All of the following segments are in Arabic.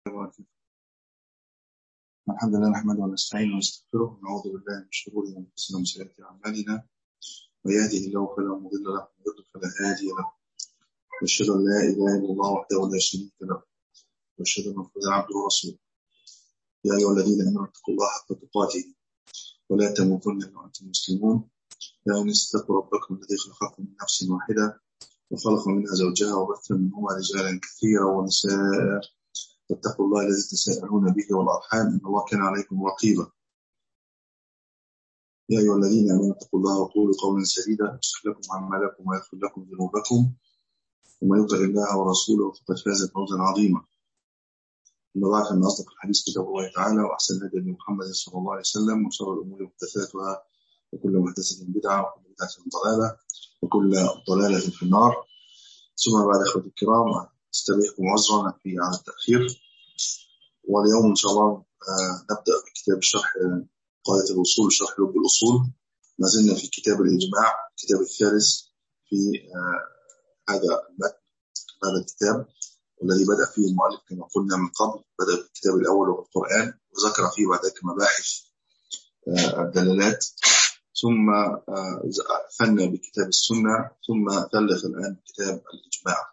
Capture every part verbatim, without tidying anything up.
الحمد لله نحمده ونستعينه ونستغفره ونعوذ بالله من شرور انفسنا ومن سيئات اعمالنا، من يهده الله فلا مضل له ومن يضلل فلا هادي له، واشهد ان لا اله الا الله وحده لا شريك له، واشهد ان محمدا عبده ورسوله. يا ايها الذين امنوا اتقوا الله حق تقاته ولا تموتن الا وانتم مسلمون. يا ايها الناس اتقوا ربكم الذي خلقكم من نفس واحده وخلق منها زوجها وبث منهما رجالا كثيرا ونساء، واتقوا الله الذي تساءلون به والارحام ان الله كان عليكم رقيبا. يا ايها الذين امنوا اتقوا الله وقولوا قولا سديدا يصلح لكم اعمالكم ويغفر لكم ذنوبكم، ومن يطع الله ورسوله فقد فاز فوزا عظيما. اما بعد فان اصدق الحديث كتاب الله تعالى، واحسن الهدي محمد صلى الله عليه وسلم، وشر الامور محدثاتها، وكل محدثه بدعه، وكل بدعه ضلاله، وكل ضلاله في النار. ثم بعد اخوتي الكرام استبيحكم عذرا في على التاخير، واليوم ان شاء الله نبدا بكتاب الشرح قاعدة الوصول شرح لب الأصول. ما زلنا في كتاب الإجماع، الكتاب الثالث في آه هذا المتن، هذا الكتاب الذي بدأ فيه المؤلف كما قلنا من قبل. بدأ بالكتاب الأول وهو القرآن، وذكر فيه بعد ذلك مباحث آه الدلالات، ثم آه ثنى بكتاب السنة، ثم ثلث الآن بكتاب الإجماع.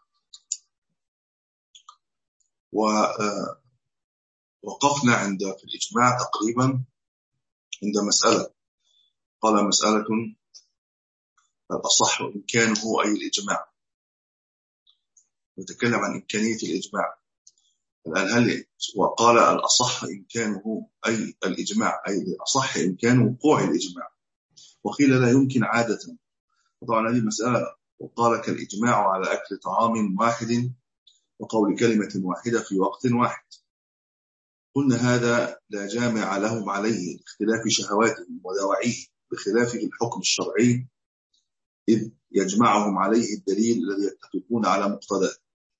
ووقفنا عند في الإجماع تقريبا عند مسألة، قال مسألة الأصح إمكانه أي الإجماع، نتكلم عن إمكانية الإجماع الآن. هل وقال الأصح إمكانه أي الإجماع، أي الأصح إمكانه وقوع الإجماع، وقيل لا يمكن عادة. طبعا هذه مسألة. وقال كالإجماع على أكل طعام واحد وقول كلمة واحدة في وقت واحد. قلنا هذا لا جامع لهم عليه اختلاف شهواتهم ودواعيه، بخلاف الحكم الشرعي إذ يجمعهم عليه الدليل الذي يتفقون على مقتضاه.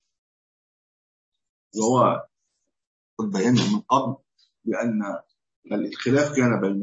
وهو قد بينا من قبل بأن الخلاف كان بين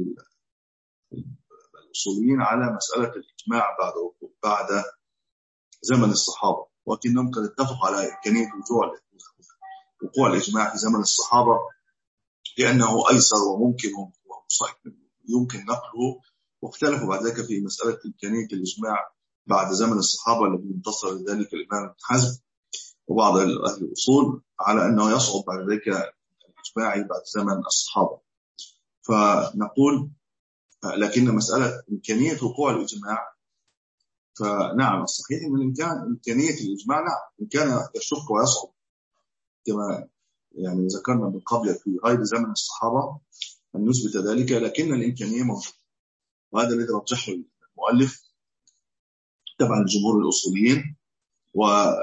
الأصوليين على مسألة الإجماع بعد بعد زمن الصحابة، ولكنهم قد اتفقوا على إمكانية وقوع الإجماع في زمن الصحابة لأنه أيسر وممكن ويمكن نقله. واختلفوا بعد ذلك في مسألة إمكانية الإجماع بعد زمن الصحابة الذي انتصر لذلك الإمام ابن حزم وبعض أهل الأصول على أنه يصعب بعد ذلك الإجماع بعد زمن الصحابة. فنقول لكن مسألة إمكانية وقوع الإجماع، فنعم الصحيح من الإمكان إمكانية الإجماع، نعم إن كان يشق ويصعب كما يعني ذكرنا من قبل في غير زمن الصحابة أن نثبت ذلك، لكن الإمكانية موجودة. وهذا الذي رجحه المؤلف تبع الجمهور الأصوليين، و...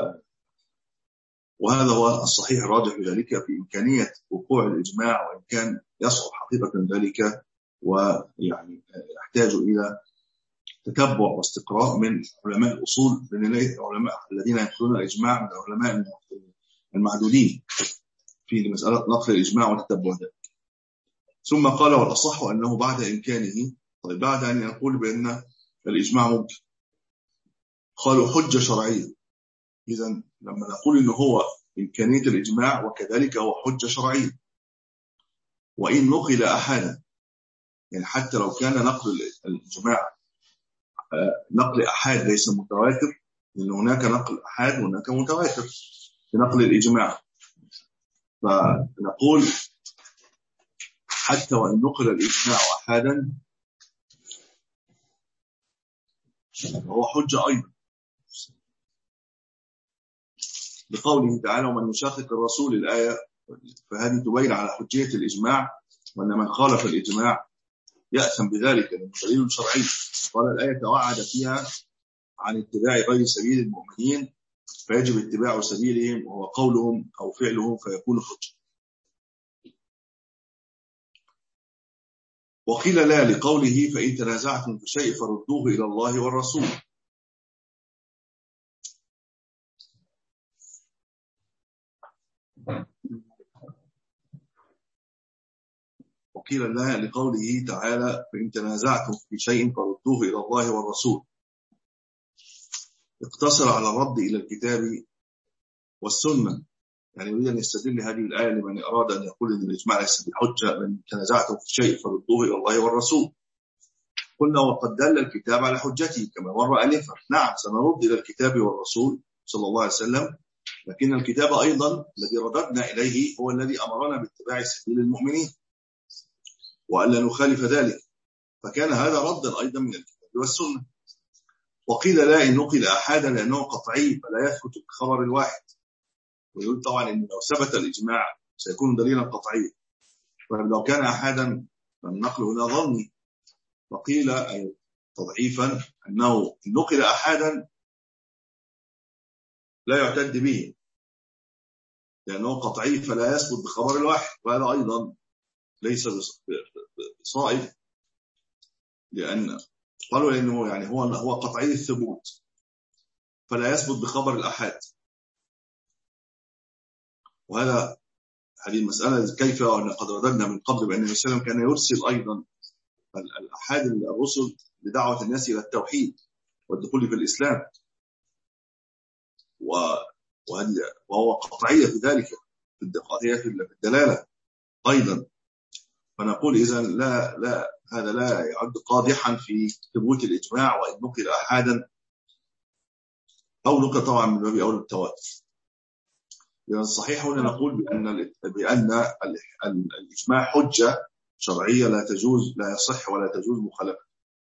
وهذا هو الصحيح الراجح بذلك في إمكانية وقوع الإجماع، وإن كان يصعب حقيقة ذلك ويعني يحتاج إلى تتبع واستقراء من علماء الأصول، من العلماء الذين ينقلون الإجماع من العلماء المعدودين في مسألة نقل الإجماع وتتبع ذلك. ثم قال والأصح أنه بعد إمكانه. طيب بعد أن يقول بأن الإجماع ممكن، قالوا حجة شرعية. إذن لما نقول إنه هو إمكانية الإجماع وكذلك هو حجة شرعية، وإن نقل أحادا، يعني حتى لو كان نقل الإجماع نقل أحاد ليس متواتر، لأن هناك نقل أحاد وهناك متواتر في نقل الإجماع، فنقول حتى وإن نقل الإجماع أحادا هو حجة أيضا، بقوله تعالى ومن يشاقق الرسول الآية. فهذه تبين على حجية الإجماع، وأن من خالف الإجماع يأثم بذلك لأنه دليل شرعي. قال الآية توعد فيها عن اتباع غير سبيل المؤمنين فيجب اتباع سبيلهم، وهو قولهم أو فعلهم فيكون حجة. وقيل لا لقوله فإن تنازعتم في شيء فردوه إلى الله والرسول. وقيل لا لقوله تعالى فإن تنازعتم في شيء فردوه إلى الله والرسول، اقتصر على الرد إلى الكتاب والسنة يعني يريد أن يستدل هذه الآية لمن أراد أن يقول أن الإجماع ليس بحجة، من تنازعتم في شيء فردوه إلى الله والرسول. قلنا وقد دل الكتاب على حجته كما مر آنفا. نعم سنرد إلى الكتاب والرسول صلى الله عليه وسلم، لكن الكتاب أيضا الذي رددنا إليه هو الذي أمرنا باتباع سبيل المؤمنين وألا نخالف ذلك، فكان هذا ردا أيضا من الكتاب والسنة. وقيل لا إن نقل أحدا لأنه قطعي فلا يثبت بخبر الواحد، ويقول طبعا إن لو ثبت الإجماع سيكون دليلا قطعيا، فلو كان أحدا فالنقل هنا ظني. وقيل أي تضعيفا أنه إن نقل أحدا لا يعتد به لأنه قطعي فلا يثبت بخبر الواحد، وهذا أيضا ليس بصائب، لأن قالوا لأنه يعني هو هو قطعي الثبوت فلا يثبت بخبر الأحاد. وهذا هذه المسألة كيف وأن قد رددنا من قبل بأن النبي صلى الله عليه وسلم كان يرسل أيضا الأحاد الرسل لدعوة الناس إلى التوحيد والدخول في الإسلام، وهو قطعية في ذلك في الدلالة أيضا. فنقول إذن لا لا هذا لا يعد قادحا في ثبوت الإجماع وإن نقل أحدا أو نقل طبعا من باب أول التواتر. لأن الصحيح هنا نقول بأن بأن الإجماع حجة شرعية لا تجوز لا يصح ولا تجوز مخالفة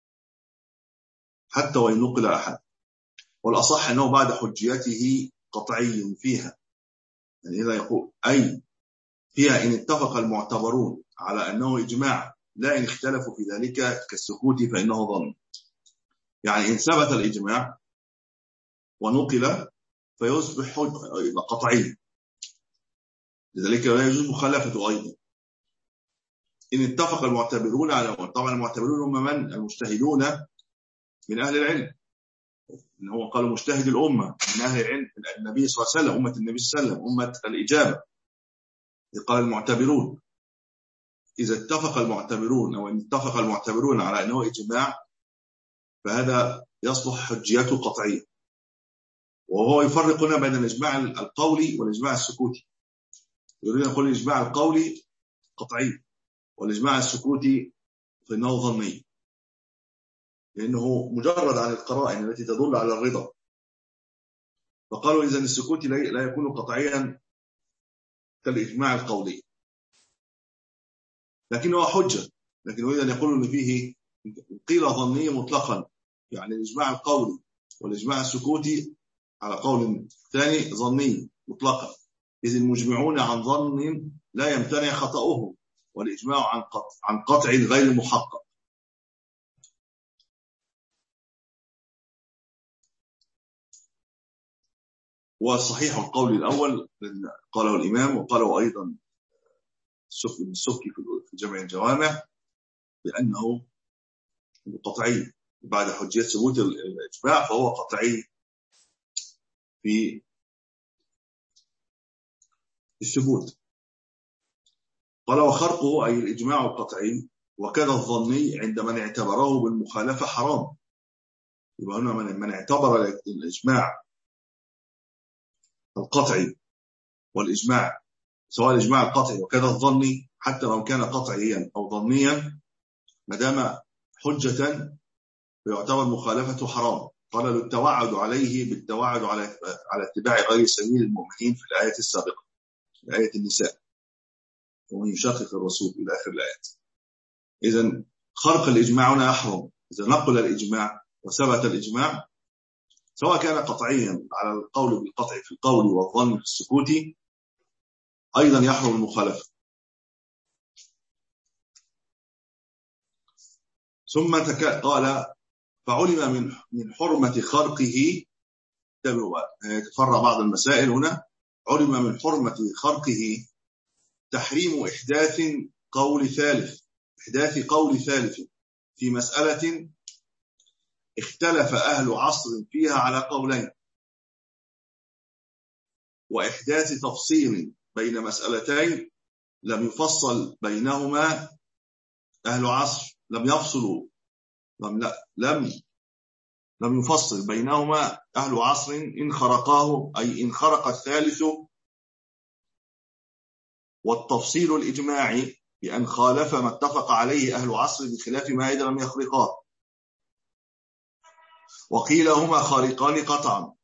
حتى وإن نقل أحد. والأصح أنه بعد حجيته قطعي فيها، يعني إذا يقول أي فيها إن اتفق المعتبرون على أنه إجماع لا إن اختلفوا في ذلك كالسكوت فإنه ظن. يعني إن ثبت الإجماع ونقل فيصبح قطعي، لذلك لا يجوز مخالفته أيضا. إن اتفق المعتبرون على، طبعا المعتبرون هم من؟ المجتهدون من أهل العلم، إن هو قالوا مجتهد الأمة من أهل العلم، النبي صلى الله عليه وسلم، أمة النبي صلى الله عليه وسلم، أمة الإجابة. قال المعتبرون إذا اتفق المعتبرون أو إن اتفق المعتبرون على أنه إجماع فهذا يصلح حجيته قطعية. وهو يفرق هنا بين الإجماع القولي والإجماع السكوتي. يريد أن يقول الإجماع القولي قطعي والإجماع السكوتي فإنه ظني، لأنه مجرد عن القرائن التي تدل على الرضا. فقالوا إذن السكوتي لا يكون قطعيا كالإجماع القولي، لكنه حجة. لكن يريد أن يقول أن فيه قيل ظني مطلقا، يعني الإجماع القولي والإجماع السكوتي على قول ثاني ظني مطلقا، إذ المجمعون عن ظن لا يمتنع خطأه، والإجماع عن قطع عن قطع غير محقق. وصحيح القول الأول قاله الإمام وقاله أيضا السبكي في جمع الجوامع بأنه قطعي بعد حجية ثبوت الإجماع، فهو قطعي في الثبوت. قال وخرقه أي الإجماع القطعي وكذا الظني عند من اعتبره بالمخالفة حرام. يبقى هنا من اعتبر الإجماع القطعي والإجماع سواء الإجماع القطعي وكذا الظني حتى لو كان قطعيا أو ظنيا ما دام حجة فيعتبر مخالفته حرام. قال للتوعد عليه بالتوعد على على اتباع غير سبيل المؤمنين في الآية السابقة، آية النساء، ومن يشاقق الرسول إلى آخر الآيات. إذن خرق الإجماع هنا يحرم إذا نقل الإجماع وثبت الإجماع سواء كان قطعيا على القول بالقطع في القول والظن في السكوت، أيضا يحرم المخالفة. ثم قال فعلم من من حرمة خرقه، تفرع بعض المسائل هنا. علم من حرمة خرقه تحريم إحداث قول ثالث إحداث قول ثالث في مسألة اختلف أهل عصر فيها على قولين، وإحداث تفصيل بين مسألتين لم يفصل بينهما أهل عصر، لم يفصلوا لم لم لم يفصل بينهما أهل عصر إن خرقاه، أي إن خرق الثالث والتفصيل الإجماعي بأن خالف ما اتفق عليه أهل عصر بخلاف ما إذا لم يخرقاه، وقيل هما خارقان قطعا.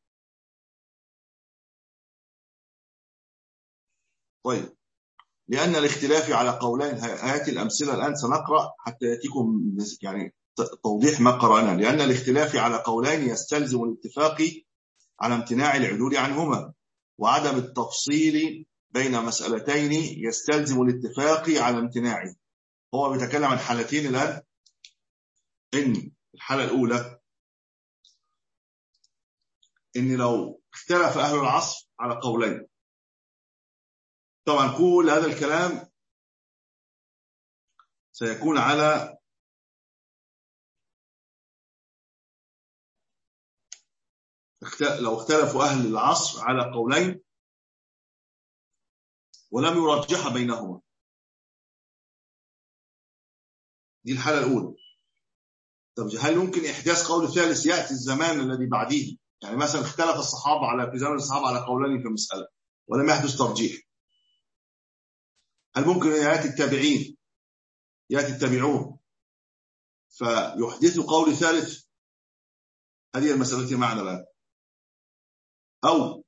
طيب، لأن الاختلاف على قولين، هاتي الأمثلة الآن سنقرأ حتى يأتيكم يعني توضيح ما قرأنا. لأن الاختلاف على قولين يستلزم الاتفاق على امتناع العدول عنهما، وعدم التفصيل بين مسألتين يستلزم الاتفاق على امتناعه. هو بيتكلم عن حالتين الآن. إن الحالة الأولى إن لو اختلف أهل العصر على قولين، طبعا كل هذا الكلام سيكون على لو اختلفوا أهل العصر على قولين ولم يرجح بينهما. دي الحالة الأولى. طب هل يمكن إحداث قول ثالث يأتي الزمان الذي بعديه؟ يعني مثلا اختلف الصحابة على في زمن الصحابة على قولين في مسألة ولم يحدث ترجيح. هل ممكن يأتي التابعين يأتي التابعون فيحدثوا قول ثالث؟ هذه المسألة التي معنا الآن. أو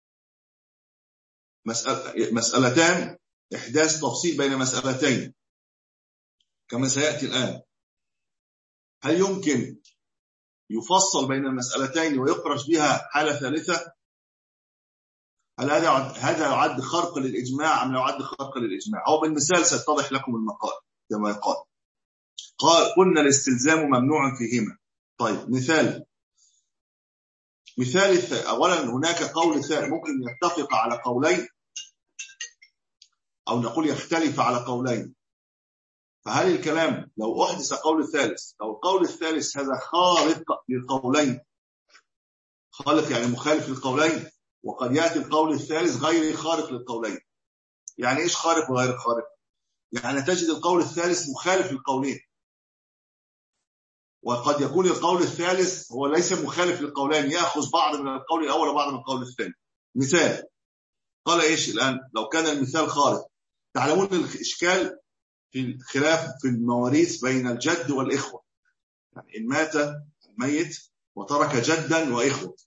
مسألة مسألتان إحداث تفصيل بين مسألتين كما سيأتي الآن. هل يمكن يفصل بين المسألتين ويخرج بها حالة ثالثة؟ هل هذا هذا يعد خرق للإجماع أم لا يعد خرق للإجماع؟ أو بالمثال سيتضح لكم المقال كما يقال. قال قلنا الاستلزام ممنوع فيهما. طيب، مثال مثال أولا هناك قول ثالث ممكن يتفق على قولين أو نقول يختلف على قولين. فهل الكلام لو أحدث قول الثالث، لو القول الثالث هذا خارق للقولين، خارق يعني مخالف للقولين، وقد يأتي القول الثالث غير خارق للقولين. يعني إيش خارق وغير خارق؟ يعني تجد القول الثالث مخالف للقولين، وقد يكون القول الثالث هو ليس مخالف للقولين، يأخذ بعض من القول الأول وبعض من القول الثاني. مثال قال إيش الآن لو كان المثال خارق؟ تعلمون الإشكال في الخلاف في المواريث بين الجد والإخوة. يعني إن مات الميت وترك جدا وإخوة،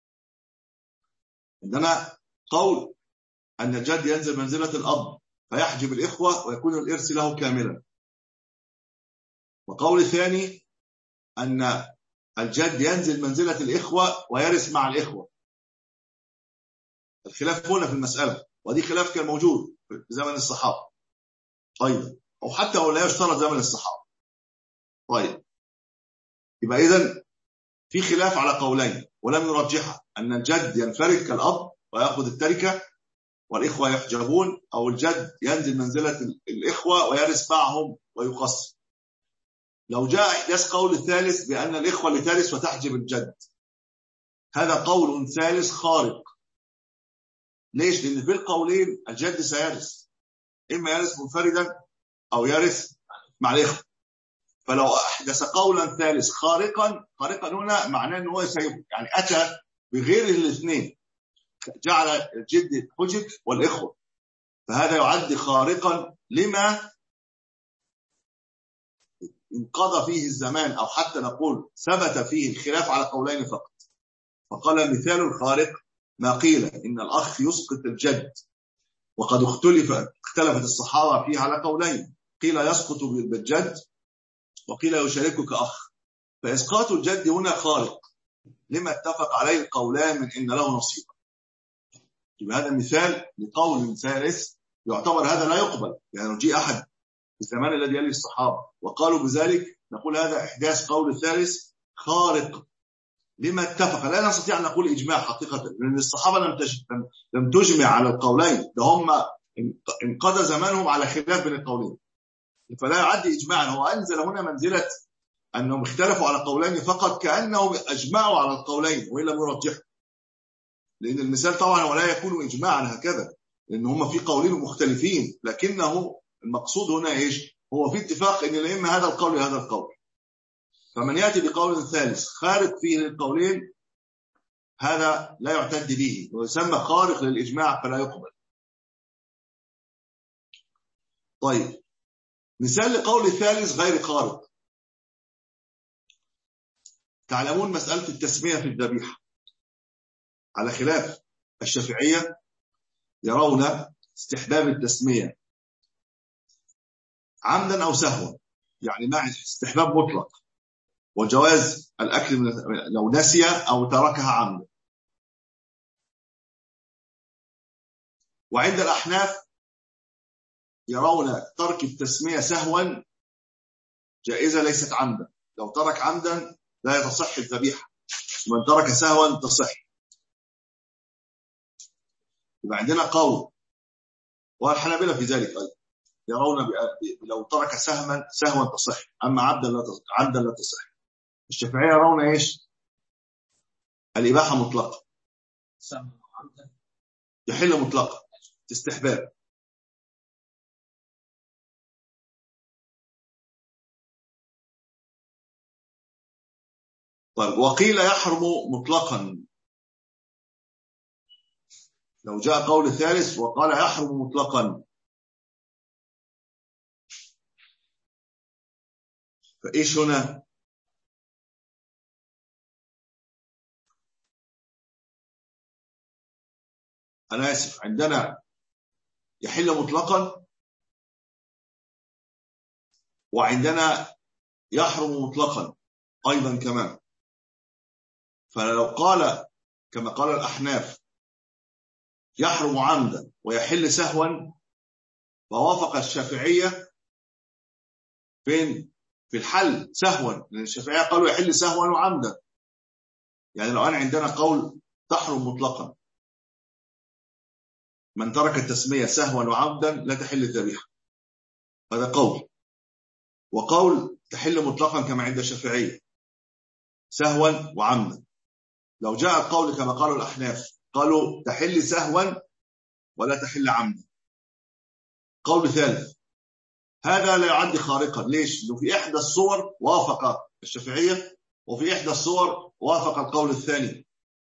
عندنا قول أن الجد ينزل منزلة الأب فيحجب الإخوة ويكون الإرث له كاملا، وقول ثاني أن الجد ينزل منزلة الإخوة ويرث مع الإخوة. الخلاف هنا في المسألة، ودي خلاف كان موجود في زمن الصحابة أيضا، أو حتى ولا يشترط زمن الصحابة. طيب، يبقى إذن في خلاف على قولين ولم يرجحها، أن الجد ينفرد كالأب ويأخذ التركة والإخوة يحجبون، أو الجد ينزل منزلة الإخوة ويرث معهم ويقسم. لو جاء إحداث قول الثالث بأن الإخوة لترث وتحجب الجد، هذا قول ثالث خارق. ليش؟ لأن في القولين الجد سيرث، إما يرث منفردا أو يرث مع الإخوة. فلو أحدث قولا ثالث خارقا، خارقا هنا معناه أنه يعني أتى بغير الاثنين، جعل الجد حجب والإخوة، فهذا يعد خارقا لما انقضى فيه الزمان، أو حتى نقول ثبت فيه الخلاف على قولين فقط. فقال مثال الخارق ما قيل إن الأخ يسقط الجد، وقد اختلف اختلفت الصحابة فيه على قولين، قيل يسقط بالجد وقيل يشاركك أخ. فإسقاط الجد هنا خارق لما اتفق عليه القولان من إن له نصيب. يبقى هذا مثال لقول ثالث يعتبر هذا لا يقبل. يعني لو جاء أحد في الزمان الذي يلي الصحابة وقالوا بذلك، نقول هذا إحداث قول ثالث خارق لما اتفق. لا نستطيع أن نقول إجماع حقيقة، لأن الصحابة لم لم تجمع على القولين، ده هم انقضى زمانهم على خلاف بين القولين، فلا يعد إجماعا. هو أنزل هنا منزلة أنهم اختلفوا على قولين فقط، كأنهم أجمعوا على القولين وإن لم يرجحوا. لأن المثال طبعا ولا يكون إجماعا هكذا، لأن هم في قولين مختلفين، لكنه المقصود هنا إيش؟ هو في اتفاق أن الأئمة هذا القول هذا القول. فمن يأتي بقول ثالث خارق فيه للقولين هذا لا يعتد به، ويسمى خارق للإجماع فلا يقبل. طيب مثال لقول الثالث غير خارق. تعلمون مسألة التسمية في الذبيحة، على خلاف الشافعية يرون استحباب التسمية عمدا أو سهوا، يعني مع استحباب مطلق، وجواز الأكل لو نسي أو تركها عمدا. وعند الأحناف يرون ترك التسمية سهوا جائزة ليست عمدا، لو ترك عمدا لا تصح الذبيحة، ومن ترك سهوا تصح. يبقى عندنا قول، والحنابلة في ذلك أيضا يرون لو ترك سهما سهوا تصح، أما عمدا لا تصح. عمدا لا تصح. الشافعية يرون ايش؟ الإباحة مطلقة، يحل مطلقة استحباب. طيب وقيل يحرم مطلقا، لو جاء قول ثالث وقال يحرم مطلقا فإيش هنا؟ أنا آسف، عندنا يحل مطلقا وعندنا يحرم مطلقا أيضا كمان. فلو قال كما قال الأحناف يحرم عمدا ويحل سهوا، فوافق الشافعية فين؟ في الحل سهوا، لأن الشافعية قالوا يحل سهوا وعمدا. يعني لو أنا عندنا قول تحرم مطلقا، من ترك التسمية سهوا وعمدا لا تحل الذبيحة، هذا قول. وقول تحل مطلقا كما عند الشافعية سهوا وعمدا. لو جاء القول كما قالوا الأحناف قالوا تحل سهوا ولا تحل عمدا. قول ثالث هذا لا يعد خارقا، ليش؟ لأنه في إحدى الصور وافق الشافعية، وفي إحدى الصور وافق القول الثاني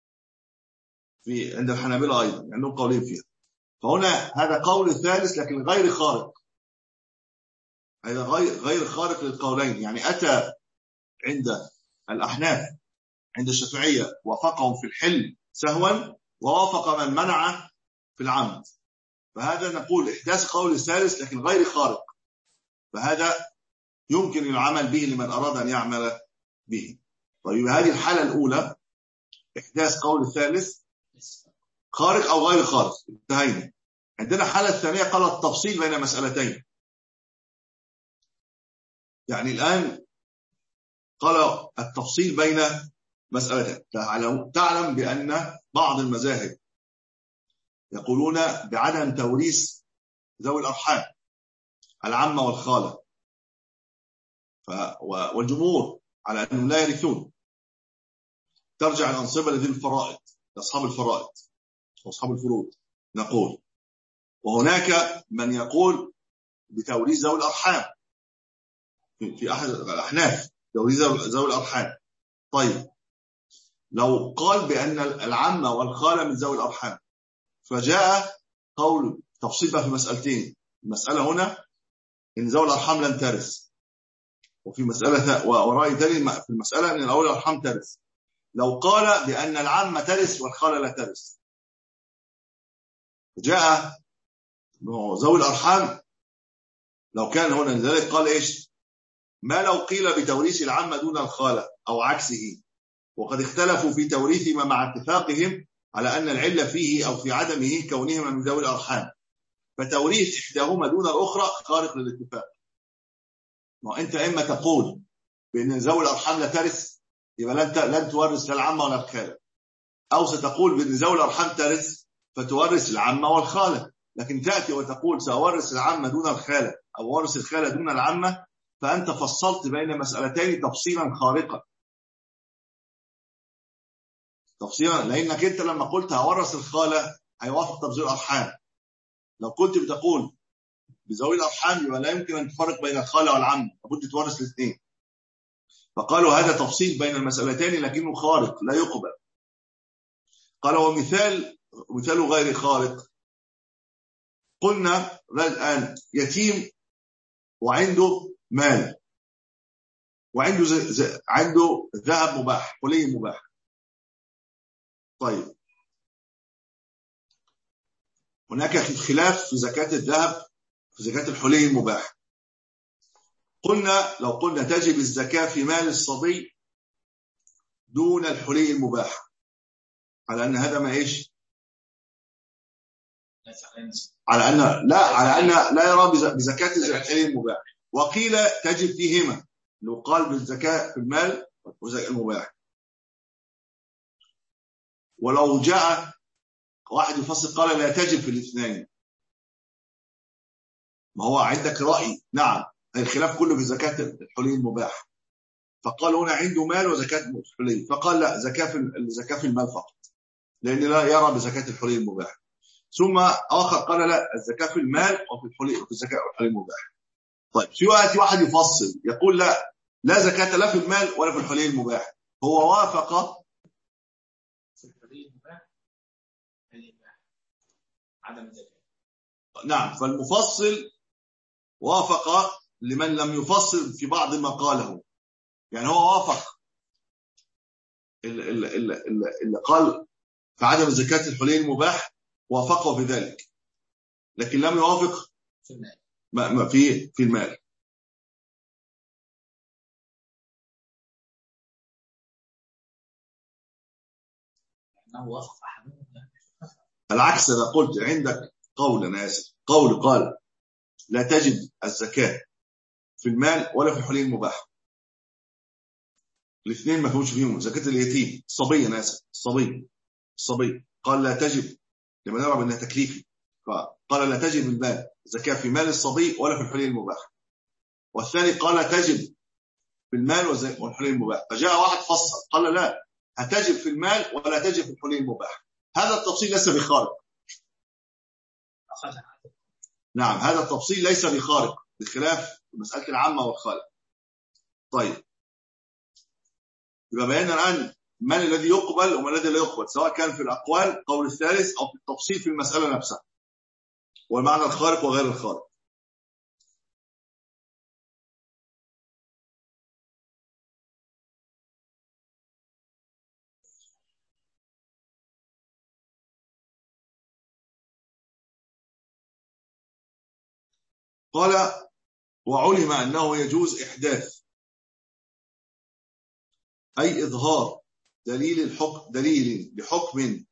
في عند الحنابلة أيضا، عندهم يعني قولين فيها. فهنا هذا قول ثالث لكن غير خارق، هذا غير غير خارق للقولين. يعني أتى عند الأحناف عند الشافعية وافقهم في الحل سهوا، ووافق من منع في العمد. فهذا نقول إحداث قول الثالث لكن غير خارق، فهذا يمكن العمل به لمن أراد أن يعمل به. طيب هذه الحالة الأولى إحداث قول الثالث خارق أو غير خارق، انتهينا. عندنا حالة الثانية قال التفصيل بين مسألتين. يعني الآن قال التفصيل بين مسألتين. تعلم بأن بعض المذاهب يقولون بعدم توريث ذوي الأرحام العمة والخالة، والجمهور على أنهم لا يرثون، ترجع الأنصبة لذي الفرائض، لأصحاب الفرائض وأصحاب الفروض نقول. وهناك من يقول بتوريث ذوي الأرحام في أحد الأحناف، توريث ذوي الأرحام. طيب لو قال بأن العمة والخالة من ذوي الأرحام، فجاء قول تفصيل في مسألتين. المسألة هنا إن ذوي الأرحام لن ترث، وفي مسألة ورأي ثاني في المسألة أن ذوي الأرحام ترث. لو قال بأن العمة ترث والخالة لا ترث، جاء ذوي الأرحام لو كان هنا، لذلك قال إيش؟ ما لو قيل بتوريث العمة دون الخالة أو عكسه، وقد اختلفوا في توريثهما مع اتفاقهم على أن العلة فيه أو في عدمه كونهما من ذوي الأرحام، فتوريث إحداهما دون الأخرى خارق للاتفاق. وأنت إما تقول بأن ذوي الأرحام لا ترث، يبقى لن لن تورث لا العمة ولا الخالة، أو ستقول بأن ذوي الأرحام ترث فتورث العمة والخالة. لكن تأتي وتقول سأورث العمة دون الخالة أو ورث الخالة دون العمة، فأنت فصلت بين مسألتين تفصيلا خارقا، تفصيلا. لأنك أنت لما قلت هورث الخالة هيوافق ذوي الأرحام. لو كنت بتقول بذوي الأرحام يبقى لا يمكن أن تفرق بين الخالة والعمة، لابد تورث الاثنين. فقالوا هذا تفصيل بين المسألتين لكنه خارق لا يقبل. قال ومثال مثال غير خارق، قلنا الآن يتيم وعنده مال وعنده ز... ز... عنده ذهب مباح، حلي مباح. طيب هناك خلاف في زكاة الذهب في زكاة الحلي المباح. قلنا لو قلنا تجب الزكاة في مال الصبي دون الحلي المباح، على أن هذا ما إيش؟ على أن لا على أن لا يرى بزكاة الحلي المباح. وقيل تجب فيهما، لو قال بالزكاة في المال وزكاة المباح. ولو جاء واحد يفسر قال لا تجب في الاثنين، ما هو عندك رأي. نعم الخلاف كله في زكاة الحلي المباح، فقال هنا عنده مال وزكاة الحلي، فقال لا زكاة في الزكاة في المال فقط لأن لا يرى بزكاة الحلي المباح. ثم آخر قال لا الزكاة في المال وفي الحلي وفي الزكاة الحلي المباح. طيب في وقت واحد يفصل يقول لا لا زكاة لا في المال ولا في الحلي المباح، هو وافق في الحلي المباح عدم الزكاة. نعم فالمفصل وافق لمن لم يفصل في بعض ما قاله، يعني هو وافق اللي قال في عدم زكاة الحلي المباح وافقه بذلك، لكن لم يوافق في المال ما في في المال. انه وافق احدهم العكس. انا قلت عندك قول انا اسف قول قال لا تجب الزكاة في المال ولا في الحلي المباح، الاثنين ما فيهوش فيهم زكاة اليتيم. الصبي انا اسف الصبي الصبي قال لا تجب لما نرى انها تكليفي، فقال لا تجب المال زكاة في مال الصبي ولا في الحلي المباح. والثاني قال تجب في المال والحلي المباح، فجاء واحد فصل قال لا هتجب في المال ولا تجب في الحلي المباح. هذا التفصيل ليس بخارق. نعم هذا التفصيل ليس بخارق بخلاف مسألة العامة والخالق. طيب يبقى بينا الآن من الذي يقبل ومن الذي لا يقبل، سواء كان في الأقوال قول الثالث أو في التفصيل في المسألة نفسها والمعنى الخارق وغير الخارق. قال وعلم أنه يجوز إحداث أي إظهار دليل الحكم دليل لحكم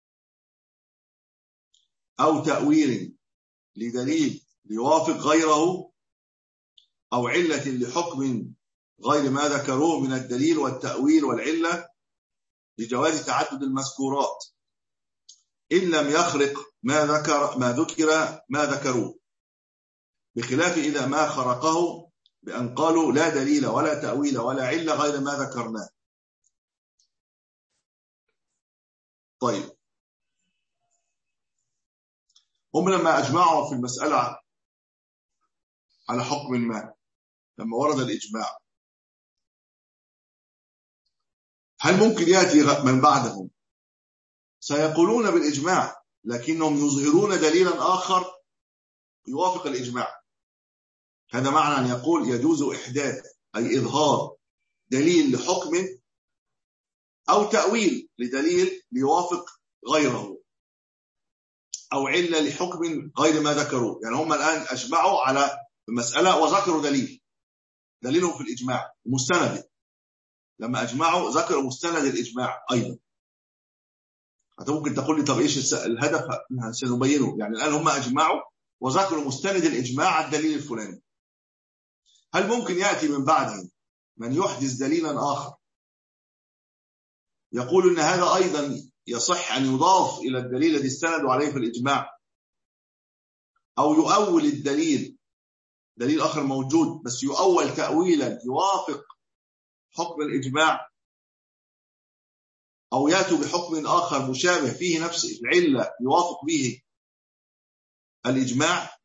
أو تأويل لدليل ليوافق غيره أو علة لحكم غير ما ذكروه من الدليل والتأويل والعلة لجواز تعدد المذكورات إن لم يخرق ما ذكر ما ذكر ما ذكروه، بخلاف إذا ما خرقه بأن قالوا لا دليل ولا تأويل ولا علة غير ما ذكرناه. طيب هم لما أجمعوا في المسألة على حكم ما لما ورد الإجماع، هل ممكن يأتي من بعدهم سيقولون بالإجماع لكنهم يظهرون دليلا آخر يوافق الإجماع؟ هذا معنى أن يقول يجوز إحداث أي إظهار دليل لحكم أو تأويل لدليل ليوافق غيره أو علة لحكم غير ما ذكروه. يعني هم الآن أجمعوا على المسألة وذكروا دليل دليلهم في الإجماع مستند، لما أجمعوا ذكروا مستند الإجماع أيضا. أنت ممكن تقول لي طب إيش الهدف؟ سنبينه. يعني الآن هم أجمعوا وذكروا مستند الإجماع على الدليل الفلاني، هل ممكن يأتي من بعدهم من يحدث دليلا آخر يقول إن هذا أيضا يصح أن يضاف إلى الدليل الذي استندوا عليه في الإجماع، أو يؤول الدليل دليل آخر موجود بس يؤول تأويلا يوافق حكم الإجماع، أو يأتوا بحكم آخر مشابه فيه نفس العلة يوافق به الإجماع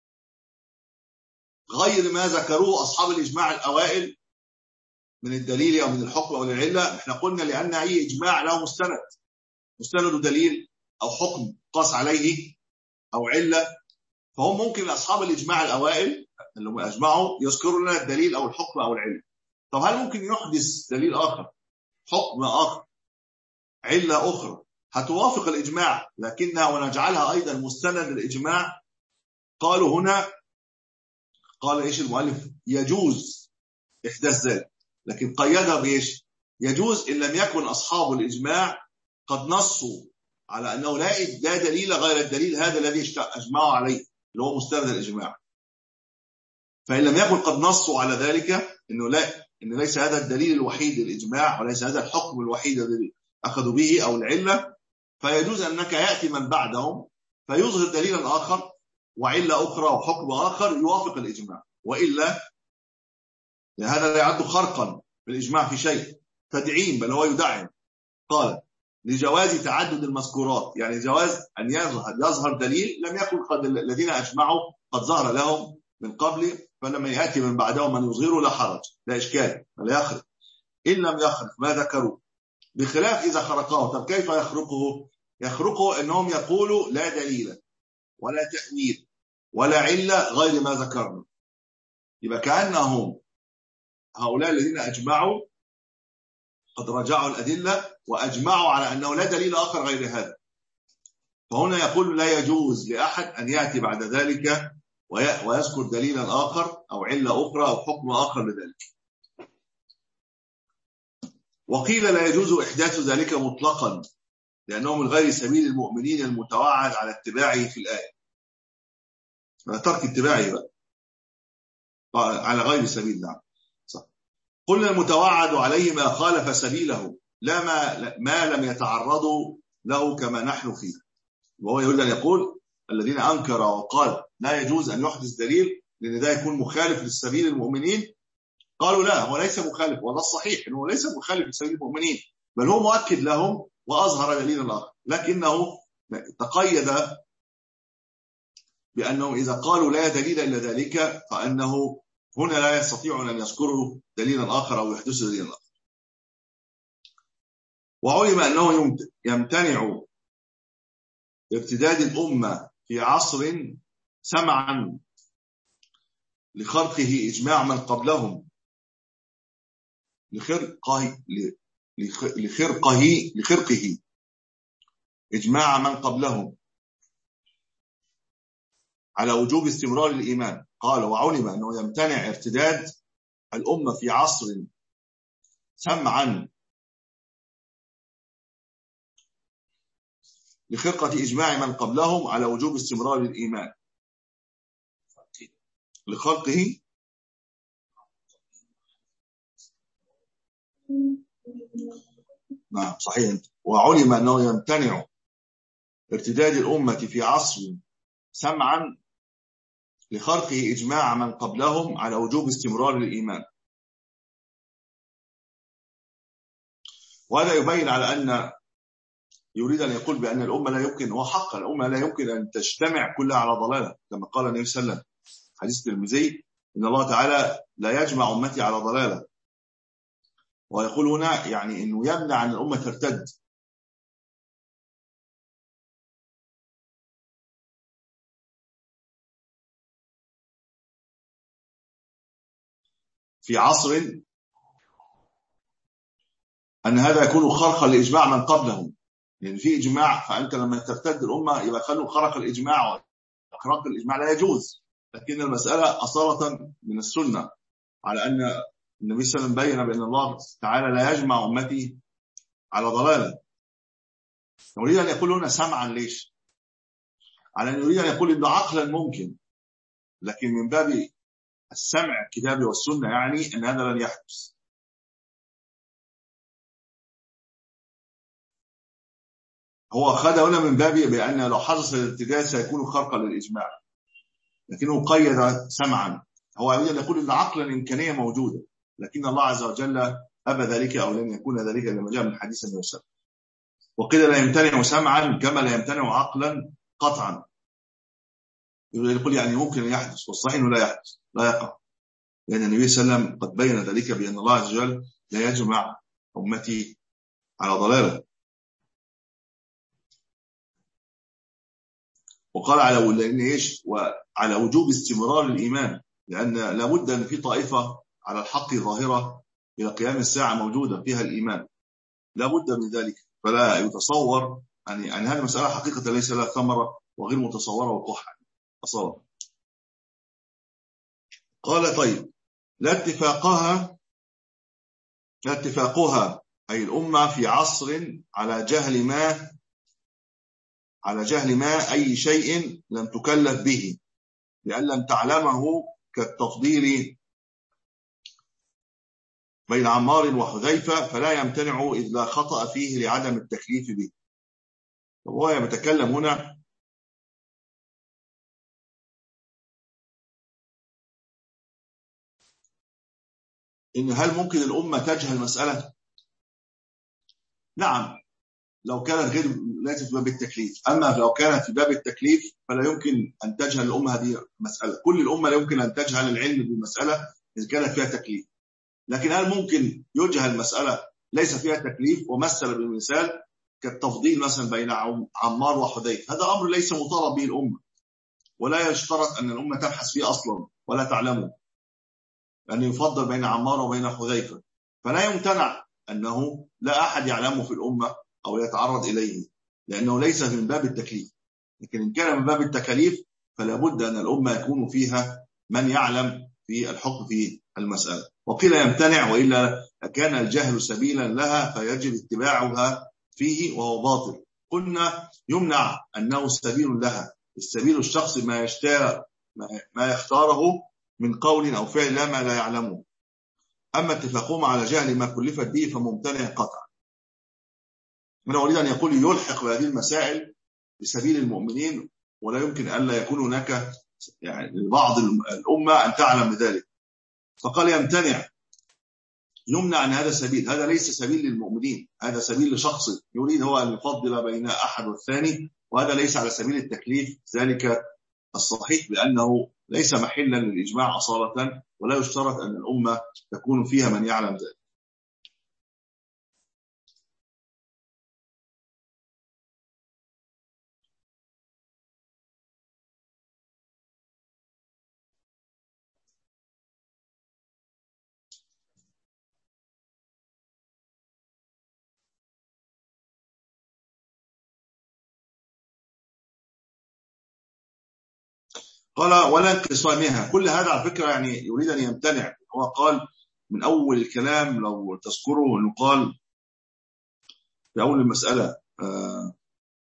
غير ما ذكروه أصحاب الإجماع الأوائل من الدليل أو من الحكم أو العلة. احنا قلنا لأن أي إجماع له مستند، مستند دليل أو حكم قاس عليه أو علة فهم ممكن أصحاب الإجماع الأوائل اللي هم أجمعوا يذكروا لنا الدليل أو الحكم أو العلم. طب هل ممكن يحدث دليل آخر، حكم آخر، علة أخرى هتوافق الإجماع لكنها ونجعلها أيضا مستند للإجماع؟ قالوا هنا، قال إيش المؤلف؟ يجوز إحداث ذلك، لكن قيدها بإيش؟ يجوز إن لم يكن أصحاب الإجماع قد نصوا على أنه لا لا دليل غير الدليل هذا الذي أجمعوا عليه اللي هو مستند الإجماع. فإن لم يكن قد نصوا على ذلك إنه لا إن ليس هذا الدليل الوحيد للإجماع وليس هذا الحكم الوحيد الذي أخذوا به أو العلة، فيجوز أنك يأتي من بعدهم فيظهر دليلا آخر وعلة أخرى وحكم آخر يوافق الإجماع، وإلا هذا لا يعد خرقا بالإجماع في شيء، تدعيم بل هو يدعم. قال لجواز تعدد المذكورات، يعني جواز أن يظهر, يظهر دليل لم يكن قد الذين أجمعوا قد ظهر لهم من قبل، فلما يأتي من بعدهم من يظهره لا حرج لا إشكال ولا يخرق. إن لم يخرق ما ذكروا، بخلاف إذا خرقه. طب كيف يخرقه؟ يخرقه أنهم يقولوا لا دليل ولا تأويل ولا علة غير ما ذكرنا، يبقى كأنهم هؤلاء الذين أجمعوا قد رجعوا الأدلة وأجمعوا على أنه لا دليل آخر غير هذا. فهنا يقول لا يجوز لأحد أن يأتي بعد ذلك ويذكر دليلا آخر أو علة أخرى أو حكم آخر لذلك. وقيل لا يجوز إحداث ذلك مطلقا لأنه من غير سبيل المؤمنين المتوعد على اتباعه في الآية، ترك اتباعه بقى على غير سبيل. نعم صح. قلنا المتوعد عليه ما خالف سبيله لا ما, ما لم يتعرضوا له كما نحن فيه. وهو يريد أن يقول الذين أنكروا وقال لا يجوز أن يحدث دليل لأن ده يكون مخالف للسبيل المؤمنين، قالوا لا هو ليس مخالف، وده الصحيح أنه ليس مخالف لسبيل المؤمنين بل هو مؤكد لهم وأظهر دليلا آخر، لكنه تقيد بأنه إذا قالوا لا دليل إلا ذلك فأنه هنا لا يستطيعون أن يذكروا دليلا آخر أو يحدثوا دليلا آخر. وعلم أنه يمتنع ارتداد الأمة في عصر سمعا لخرقه إجماع من قبلهم لخرقه لخرقه لخرقه إجماع من قبلهم على وجوب استمرار الإيمان. قال وعلم أنه يمتنع ارتداد الأمة في عصر سمعا لخرقة إجماع من قبلهم على وجوب استمرار الإيمان لخلقه نعم صحيح. وعلم أنه يمتنع ارتداد الأمة في عصر سمعا لخرقه إجماع من قبلهم على وجوب استمرار الإيمان. وهذا يبين على أن يريد أن يقول بأن الأمة لا يمكن، هو حق الأمة لا يمكن أن تجتمع كلها على ضلالة، كما قال النبي صلى الله عليه وسلم حديث الترمذي إن الله تعالى لا يجمع أمتي على ضلالة. ويقول هنا يعني أنه يمنع أن الأمة ترتد. في عصر أن هذا يكون خرقا لإجماع من قبلهم، يعني في إجماع فأنت لما ترتد الأمة يبقى خلوا خرق الإجماع، وخرق الإجماع لا يجوز. لكن المسألة أصالة من السنة على أن النبي صلى الله عليه وسلم بين بأن الله تعالى لا يجمع أمتي على ضلالة. يريد أن يقول هنا سمعا ليش؟ على أن يريد أن يقول إنه عقلا ممكن، لكن من باب السمع الكتابي والسنة يعني أن هذا لن يحدث. هو أخذ هنا من باب بأن لو حدث الارتداد سيكون خرقا للإجماع، لكنه قيد سمعا. هو يريد أن يقول إن عقلا إمكانية موجودة، لكن الله عز وجل أبى ذلك أو لم يكون ذلك لما جاء من حديث النبي صلى الله عليه وسلم. وقيل لا يمتنع سمعا كما لا يمتنع عقلا قطعا. يقول يعني ممكن أن يحدث، والصحيح أنه لا يحدث لا يقع، لأن النبي صلى الله عليه وسلم قد بين ذلك بأن الله عز وجل لا يجمع أمتي على ضلالة. وقال على لأن إيش وعلى وجوب استمرار الإيمان، لأن لابد أن في طائفة على الحق ظاهرة إلى قيام الساعة موجودة فيها الإيمان، لابد من ذلك. فلا يتصور أن يعني هذه مسألة حقيقة ليس لها ثمرة وغير متصورة وقحة أصلا. قال طيب لا اتفاقها لا اتفاقها أي الأمة في عصر على جهل ما على جهل ما أي شيء لم تكلف به لأن لم تعلمه كالتفضيل بين عمار وحذيفة فلا يمتنع إذ لا خطأ فيه لعدم التكليف به. وهو يتكلم هنا إن هل ممكن الأمة تجهل مسألة؟ نعم لو كانت غير ليست في باب التكليف، أما لو كانت في باب التكليف فلا يمكن أن تجهل الأمة هذه المسألة. كل الأمة لا يمكن أن تجهل العلم بالمسألة إذا كانت فيها تكليف، لكن هل ممكن يجهل مسألة ليس فيها تكليف ومثل بالمثال كالتفضيل مثلا بين عمار وحذيفة؟ هذا أمر ليس مطالب به الأمة ولا يشترط أن الأمة تبحث فيه أصلا ولا تعلمه، أن يفضل بين عمار وبين حذيفة، فلا يمتنع أنه لا أحد يعلمه في الأمة أو يتعرض إليه لأنه ليس من باب التكليف. لكن إن كان من باب التكاليف فلا بد أن الأمة يكون فيها من يعلم في الحكم في المسألة. وقيل يمتنع وإلا كان الجهل سبيلا لها فيجب اتباعها فيه وهو باطل. قلنا يمنع أنه سبيل لها، السبيل الشخص ما يشتاء ما يختاره من قول أو فعل لا ما لا يعلمه. أما اتفاقهم على جهل ما كلفت به فممتنع قطعا. من أريد أن يقول يلحق بهذه المسائل بسبيل المؤمنين ولا يمكن أن لا يكون هناك يعني لبعض الأمة أن تعلم ذلك. فقال يمتنع يمنع أن هذا سبيل، هذا ليس سبيل للمؤمنين، هذا سبيل لشخص يريد هو أن يفضل بين أحد والثاني، وهذا ليس على سبيل التكليف. ذلك الصحيح بأنه ليس محلا للإجماع أصالة ولا يشترط أن الأمة تكون فيها من يعلم ذلك. قال ولا انقسامها، كل هذا على فكرة يعني يريد أن يمتنع. هو قال من أول الكلام لو تذكروا أنه قال في أول المسألة آه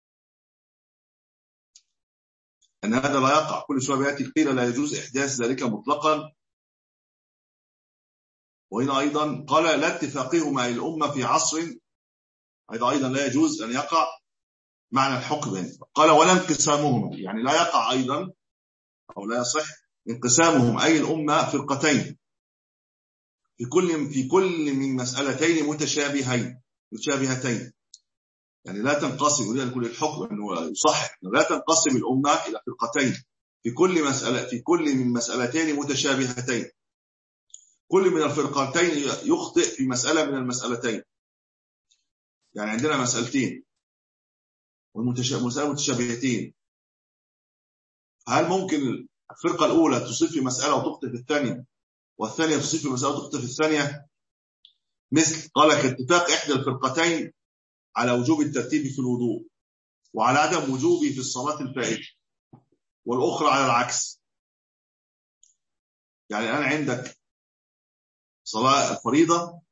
أن هذا لا يقع، كل شوية يأتي قيل لا يجوز إحداث ذلك مطلقا. وهنا أيضا قال لا اتفاقهما الأمة في عصر أيضا أيضا لا يجوز أن يقع معنى الحكم. قال ولا انقسامهما يعني لا يقع أيضا أو لا يصح انقسامهم أي الأمة فرقتين في كل في كل من مسألتين متشابهين متشابهتين، يعني لا تنقسم. يريد أن يكون الحكم أنه يصحح لا تنقسم الأمة إلى فرقتين في كل مسألة في كل من مسألتين متشابهتين، كل من الفرقتين يخطئ في مسألة من المسألتين. يعني عندنا مسألتين والمسألة متشابهتين، هل ممكن الفرقة الأولى تصيب في مسألة وتخطئ في الثانية والثانية تصيب في مسألة وتخطئ في الثانية؟ مثل قال كاتفاق إحدى الفرقتين على وجوب الترتيب في الوضوء وعلى عدم وجوبه في الصلاة الفائتة، والأخرى على العكس. يعني الآن عندك صلاة الفريضة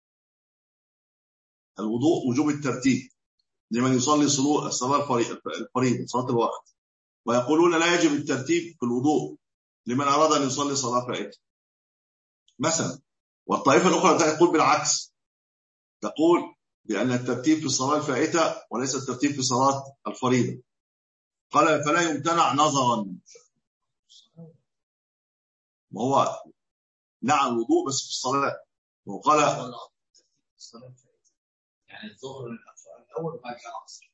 الوضوء وجوب الترتيب لمن يصلي الصلاة الفريضة صلاة الوقت، ويقولون لا يجب الترتيب في الوضوء لمن أراد أن يصلي صلاة فائتة مثلا. والطائفة الأخرى تقول بالعكس، تقول بأن الترتيب في الصلاة الفائتة وليس الترتيب في صلاة الفريضة. قال فلا يمتنع نظرا، وهو نعم الوضوء بس في الصلاة. وقال يعني الظهر الأول وبعد كده العصر.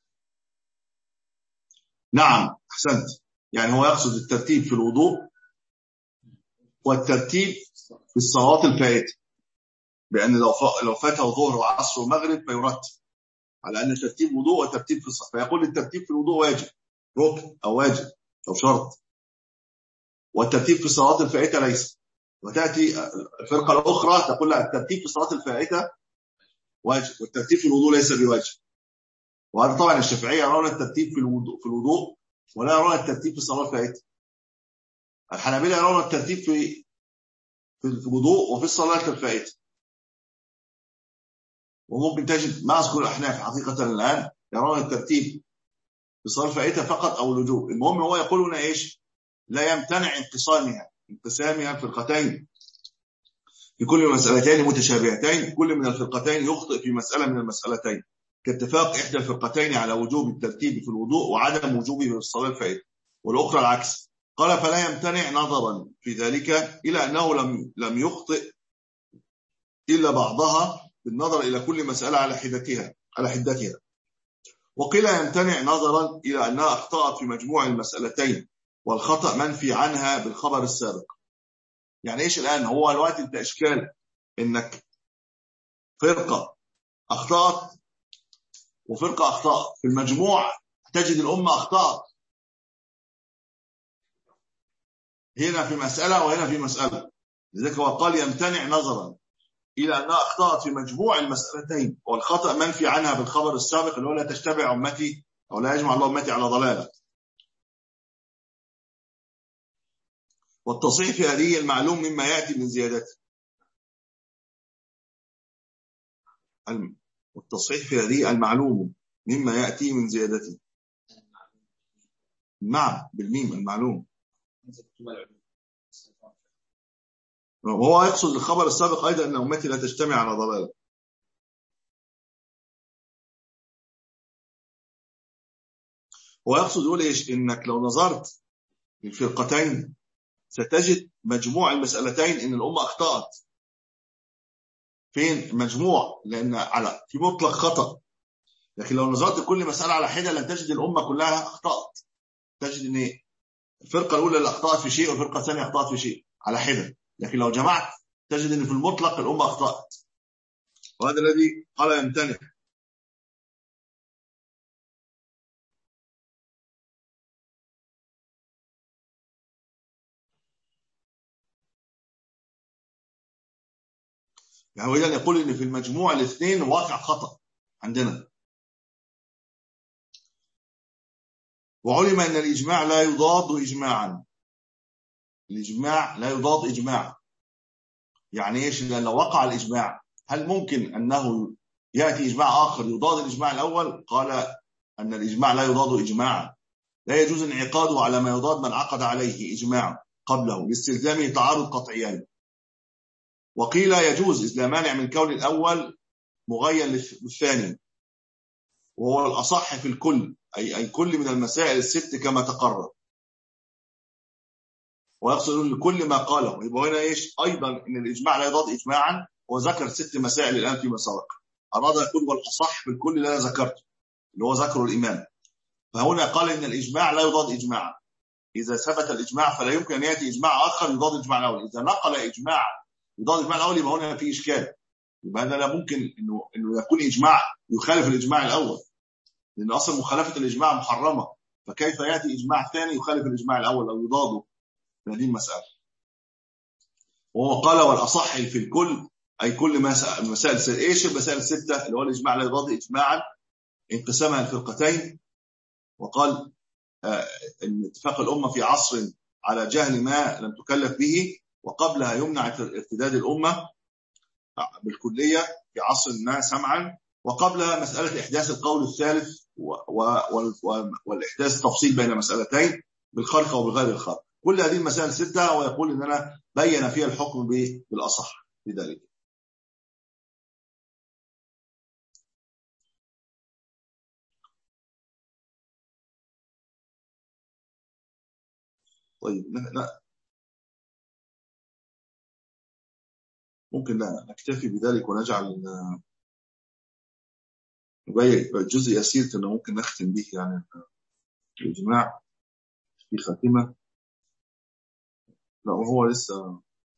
نعم أحسنت، يعني هو يقصد الترتيب في الوضوء والترتيب في الصلوات الفائتة، بأن لو لو فاته ظهر وعصر ومغرب فيرتب على أن الترتيب وضوء وترتيب في الصلاة، فيقول الترتيب في الوضوء واجب ركن أو واجب أو شرط، والترتيب في الصلاة الفائتة ليس. وتأتي الفرقة الأخرى تقول لا، الترتيب في الصلاة الفائتة واجب والترتيب في الوضوء ليس بواجب. وهذا طبعا الشافعية يرون الترتيب في الوضوء في الوضوء ولا يرون الترتيب في الصلاة الفائتة. الحنابلة يرون الترتيب في في الوضوء وفي الصلاة الفائتة. وممكن تجد مع كل الأحناف حقيقة الآن يرون الترتيب في الصلاة الفائتة فقط أو الوجوب. المهم هو يقول هنا إيش؟ لا يمتنع انقسامها انقسامها فرقتين في كل مسألتين متشابهتين، كل من الفرقتين يخطئ في مسألة من المسألتين، كاتفاق إحدى الفرقتين على وجوب الترتيب في الوضوء وعدم وجوبه في الصلاة الفائتة، والأخرى العكس. قال فلا يمتنع نظرا في ذلك إلى أنه لم لم يخطئ إلا بعضها بالنظر إلى كل مسألة على حدتها على حدتها. وقيل يمتنع نظرا إلى أنها أخطأت في مجموع المسألتين والخطأ منفي عنها بالخبر السابق. يعني إيش الآن؟ هو الوقت أنت إشكال إنك فرقة أخطأت وفرقة أخطأت في المجموع، تجد الأمة أخطأت هنا في مسألة وهنا في مسألة. لذلك هو قال يمتنع نظرا إلى أنها أخطأت في مجموع المسألتين والخطأ منفي عنها بالخبر السابق اللي هو لا تجتمع أمتي أو لا يجمع الله أمتي على ضلالة. والتصحيح في هذه المعلوم مما يأتي من زيادته. والتصحيح في هذه المعلوم مما يأتي من زيادته. نعم بالميم المعلوم. وهو يقصد الخبر السابق أيضا أن أمتي لا تجتمع على ضلالة. هو يقصد يقول إيش؟ إنك لو نظرت للفرقتين ستجد مجموع المسألتين إن الأمة أخطأت. فين مجموع؟ لأن على في مطلق خطأ، لكن لو نظرت كل مسألة على حدة لن تجد الأمة كلها أخطأت. تجد إن الفرقة الأولى اللي أخطأت في شيء والفرقة الثانية أخطأت في شيء على حدة، لكن لو جمعت تجد إن في المطلق الأمة أخطأت. وهذا الذي قال يمتنع. يعني هو إذا يقول إن في المجموع الاثنين واقع خطأ عندنا. وعلم أن الإجماع لا يضاد إجماعا. الإجماع لا يضاد إجماعا يعني إيش؟ لأن لو وقع الإجماع هل ممكن أنه يأتي إجماع آخر يضاد الإجماع الأول؟ قال أن الإجماع لا يضاد إجماعا، لا يجوز انعقاده على ما يضاد من عقد عليه إجماع قبله لاستلزامه تعارض قطعيين. وقيل يجوز إذ لا مانع من كون الأول مغين للثاني، وهو الأصح في الكل أي أي كل من المسائل الست كما تقرر. ويقصد لكل ما قاله. يبقى هنا إيش أيضا إن الإجماع لا يضاد إجماعا، وذكر ست مسائل الآن فيما سبق. أراد يقول والأصح في الكل اللي أنا ذكرته اللي هو ذكره الإمام. فهنا قال إن الإجماع لا يضاد إجماعا. إذا ثبت الإجماع فلا يمكن أن يأتي إجماع آخر يضاد الإجماع الأول. إذا نقل إجماع يضاد الإجماع الأول يبقى هنا في إشكال. يبقى هذا لا ممكن إنه إنه يكون إجماع يخالف الإجماع الأول، لأن أصل مخالفة الإجماع محرمة، فكيف يأتي إجماع ثاني يخالف الإجماع الأول أو يضاده؟ هذه المسألة. وهو قال والأصح في الكل أي كل مسائل الستة. إيش المسائل الستة؟ اللي هو الإجماع لا يضاد إجماعا، انقسامها الفرقتين. وقال آه ان اتفاق الأمة في عصر على جهل ما لم تكلف به، وقبلها يمنع ارتداد الأمة بالكلية في عصر ما سمعا، وقبلها مسألة إحداث القول الثالث والإحداث التفصيل بين مسألتين بالخارق وبغير الخارق. كل هذه المسائل ستة، ويقول إننا بين فيها الحكم بالأصح لذلك. طيب لا ممكن لا نكتفي بذلك ونجعل جزء يسير أنه ممكن نختم به يعني الإجماع في خاتمة. لا وهو لسه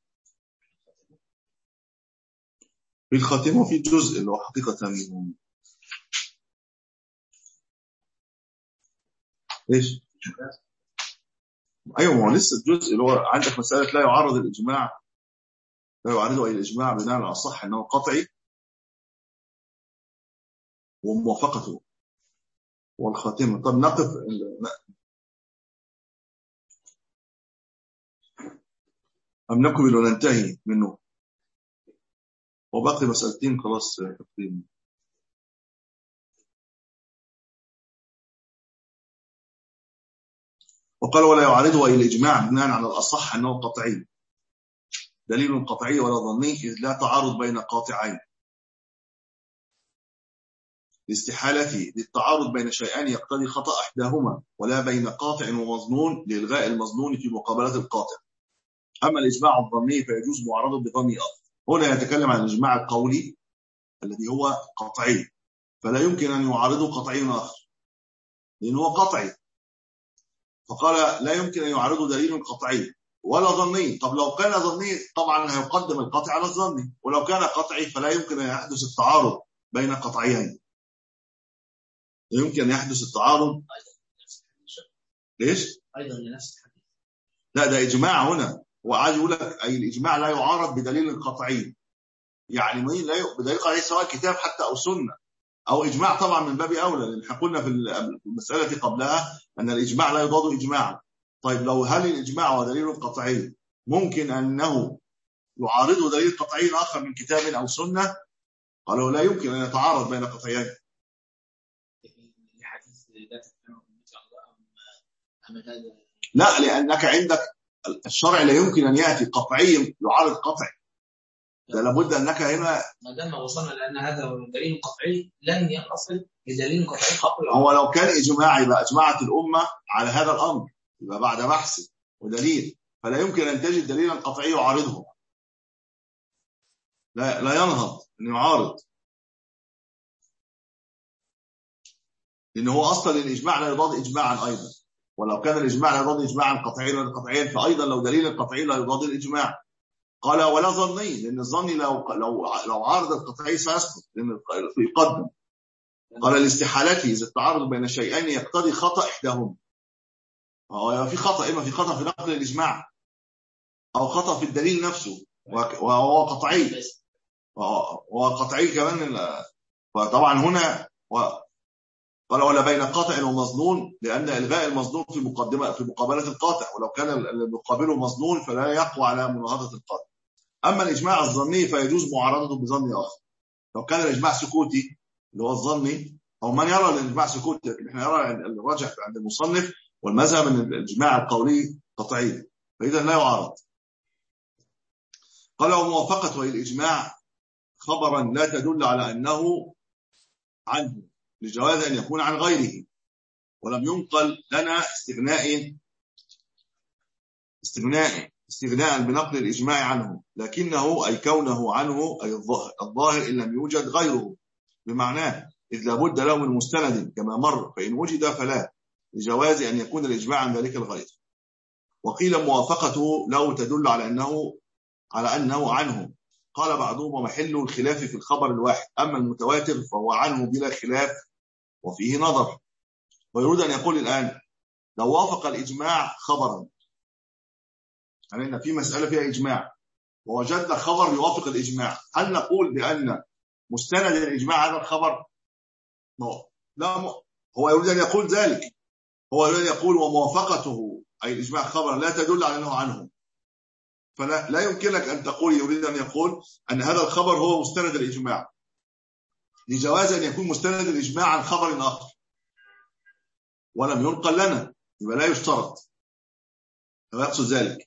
في الخاتمة في جزء اللي هو حقيقة ليش؟ ايوه، ما هو لسه الجزء اللي هو عندك مساله لا يعارض الاجماع، لا يعارضه اي الاجماع بناء على الصح انه قطعي، وموافقته والخاتمه. طب نقف ام نكمل وننتهي منه؟ وباقي مسألتين خلاص تقريبا. وقال ولا يعارضه أي الإجماع بناء على الأصح أنه قطعي، دليل قطعي ولا ظني، إذ لا تعارض بين قاطعين لاستحالته، للتعارض بين شيئين يقتضي خطأ إحداهما، ولا بين قاطع ومظنون لإلغاء المظنون في مقابلة القاطع. أما الإجماع الظني فيجوز معارضه بظني آخر. هنا يتكلم عن الإجماع القولي الذي هو قطعي، فلا يمكن أن يعارضه قطعي آخر لأنه قطعي، فقال لا يمكن أن يعارضه دليل قطعي ولا ظني. طب لو كان ظني طبعا هيقدم القطع على الظني، ولو كان قطعي فلا يمكن أن يحدث التعارض بين قطعيين، لا يمكن أن يحدث التعارض. ليش؟ أيضا لنفس الحديث. لا، ده إجماع هنا، وعايز يقول لك أي الإجماع لا يعارض بدليل قطعي، يعني مين لا ي... بدليل قطعي سواء كتاب حتى أو سنة أو إجماع، طبعا من باب أولى، لأن احنا قلنا في المسألة قبلها أن الإجماع لا يضاد إجماعا. طيب لو هل الإجماع هو دليل قطعي ممكن أنه يعارضه دليل قطعي آخر من كتاب أو سنة؟ قالوا لا يمكن أن يتعارض بين قطعيين. لا، لأنك عندك الشرع لا يمكن أن يأتي قطعي يعارض قطعي، ده لابد أنك هنا ما دام وصلنا لأن هذا دليل قطعي لن يصل لدليل قطعي قبل. هو لو كان إجماعي يبقى أجمعت الأمة على هذا الأمر، يبقى بعد بحث ودليل، فلا يمكن أن تجد دليلا قطعي يعارضه، لا لا ينهض أن يعارض، لأنه هو أصلا الإجماع لا يضاد إجماعا أيضا، ولو كان الإجماع لا يضاد إجماعا قطعيا ولا قطعيا فأيضا لو دليل القطعي لا يضاد الإجماع. قال ولا ظني، لأن الظني لو لو لو عارض القطعي سيسقط لأن يقدم. قال لاستحالته، إذا التعارض بين شيئين يقتضي خطأ إحداهما، هو في خطأ، إما في خطأ في نقل الإجماع أو خطأ في الدليل نفسه، وهو قطعي، وهو قطعي كمان. فطبعا هنا قال ولا بين قاطع ومظنون، لأن إلغاء المظنون في مقدمة في مقابلة القاطع، ولو كان المقابل مظنون فلا يقوى على مناهضة القاطع. أما الإجماع الظني فيجوز معارضته بظن آخر، لو كان الإجماع سكوتي اللي هو الظني، أو من يرى الإجماع سكوتي، لكن احنا نرى الراجح عند المصنف والمذهب أن الإجماع القولي قطعي، فإذا لا يعارض. قال وموافقة الإجماع خبرا لا تدل على أنه عنه، لجواز أن يكون عن غيره، ولم ينقل لنا استغناء استغناء استغناء بنقل الإجماع عنه، لكنه أي كونه عنه أي الظاهر الظاهر إن لم يوجد غيره، بمعناه إذ لابد له من مستند كما مر، فإن وجد فلا، لجواز أن يكون الإجماع عن ذلك الغير. وقيل موافقته له تدل على أنه على أنه عنه. قال بعضهم ومحل الخلاف في الخبر الواحد، أما المتواتر فهو عنه بلا خلاف وفيه نظر. ويريد أن يقول الآن لو وافق الإجماع خبرا، يعني أن في مسألة فيها إجماع ووجدنا خبر يوافق الإجماع، هل نقول بأن مستند الإجماع هذا الخبر؟ لا، هو يريد أن يقول ذلك، هو يريد أن يقول وموافقته أي الإجماع خبر لا تدل على أنه عنه، فلا لا يمكنك أن تقول يريد أن يقول أن هذا الخبر هو مستند الإجماع، لجواز أن يكون مستند الإجماع عن خبر آخر ولم ينقل لنا، يبقى لا يشترط، لا يقصد ذلك.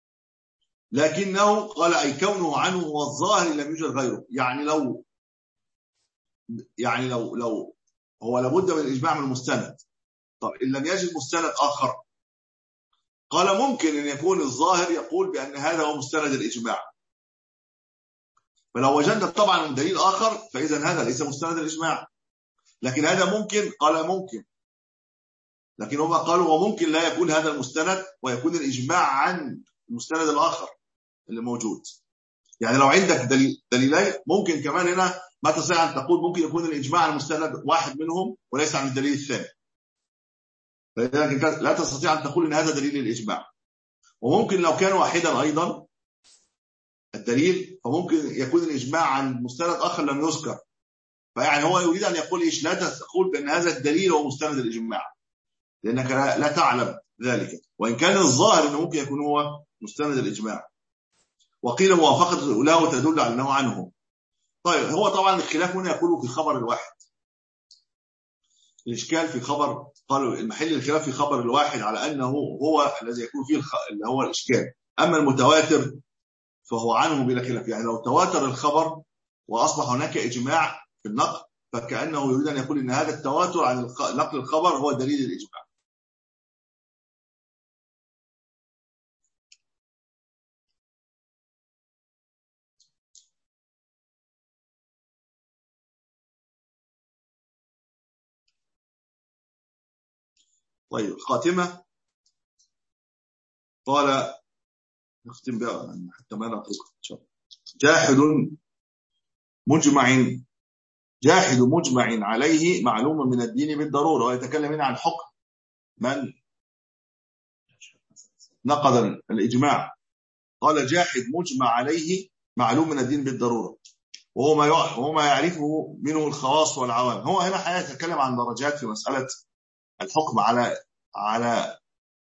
لكنه قال أي كونه عنه والظاهر لم يوجد غيره، يعني لو يعني لو لو هو لابد من الإجماع من المستند، طب إن لم يجد مستند آخر قال ممكن أن يكون الظاهر يقول بأن هذا هو مستند الإجماع، فلو وجدنا طبعا من دليل آخر فإذا هذا ليس مستند الإجماع، لكن هذا ممكن، قال ممكن، لكن هم قالوا وممكن لا يكون هذا المستند ويكون الإجماع عن المستند الآخر اللي موجود. يعني لو عندك دليل دليلين ممكن كمان هنا ما تستطيع أن تقول ممكن يكون الإجماع عن المستند واحد منهم وليس عن الدليل الثاني، فلذلك لا تستطيع أن تقول إن هذا دليل الإجماع. وممكن لو كان واحدا أيضا الدليل فممكن يكون الإجماع عن مستند آخر لم يذكر، فيعني هو يريد أن يقول إيش؟ لا تقول بأن هذا الدليل هو مستند الإجماع لأنك لا تعلم ذلك، وإن كان الظاهر أنه ممكن يكون هو مستند الإجماع. وقيل موافقة له تدل على أنه عنه. طيب هو طبعا الخلاف هنا يقول في خبر الواحد، الإشكال في خبر، قالوا المحل الخلاف في خبر الواحد على أنه هو الذي يكون فيه الخ... اللي هو الإشكال. أما المتواتر فهو عنه بلا خلاف، يعني لو تواتر الخبر وأصبح هناك إجماع في النقل فكأنه يريد أن يقول إن هذا التواتر عن نقل الخبر هو دليل الإجماع. طيب الخاتمة قال نختم بها حتى ما نترك إن شاء الله. جاحد مجمع جاحد مجمع عليه معلوم من الدين بالضرورة، ويتكلم هنا عن حكم من نقض الإجماع. قال جاحد مجمع عليه معلوم من الدين بالضرورة وهو ما وهو ما يعرفه منه الخواص والعوام. هو هنا حقيقة يتكلم عن درجات في مسألة الحكم على على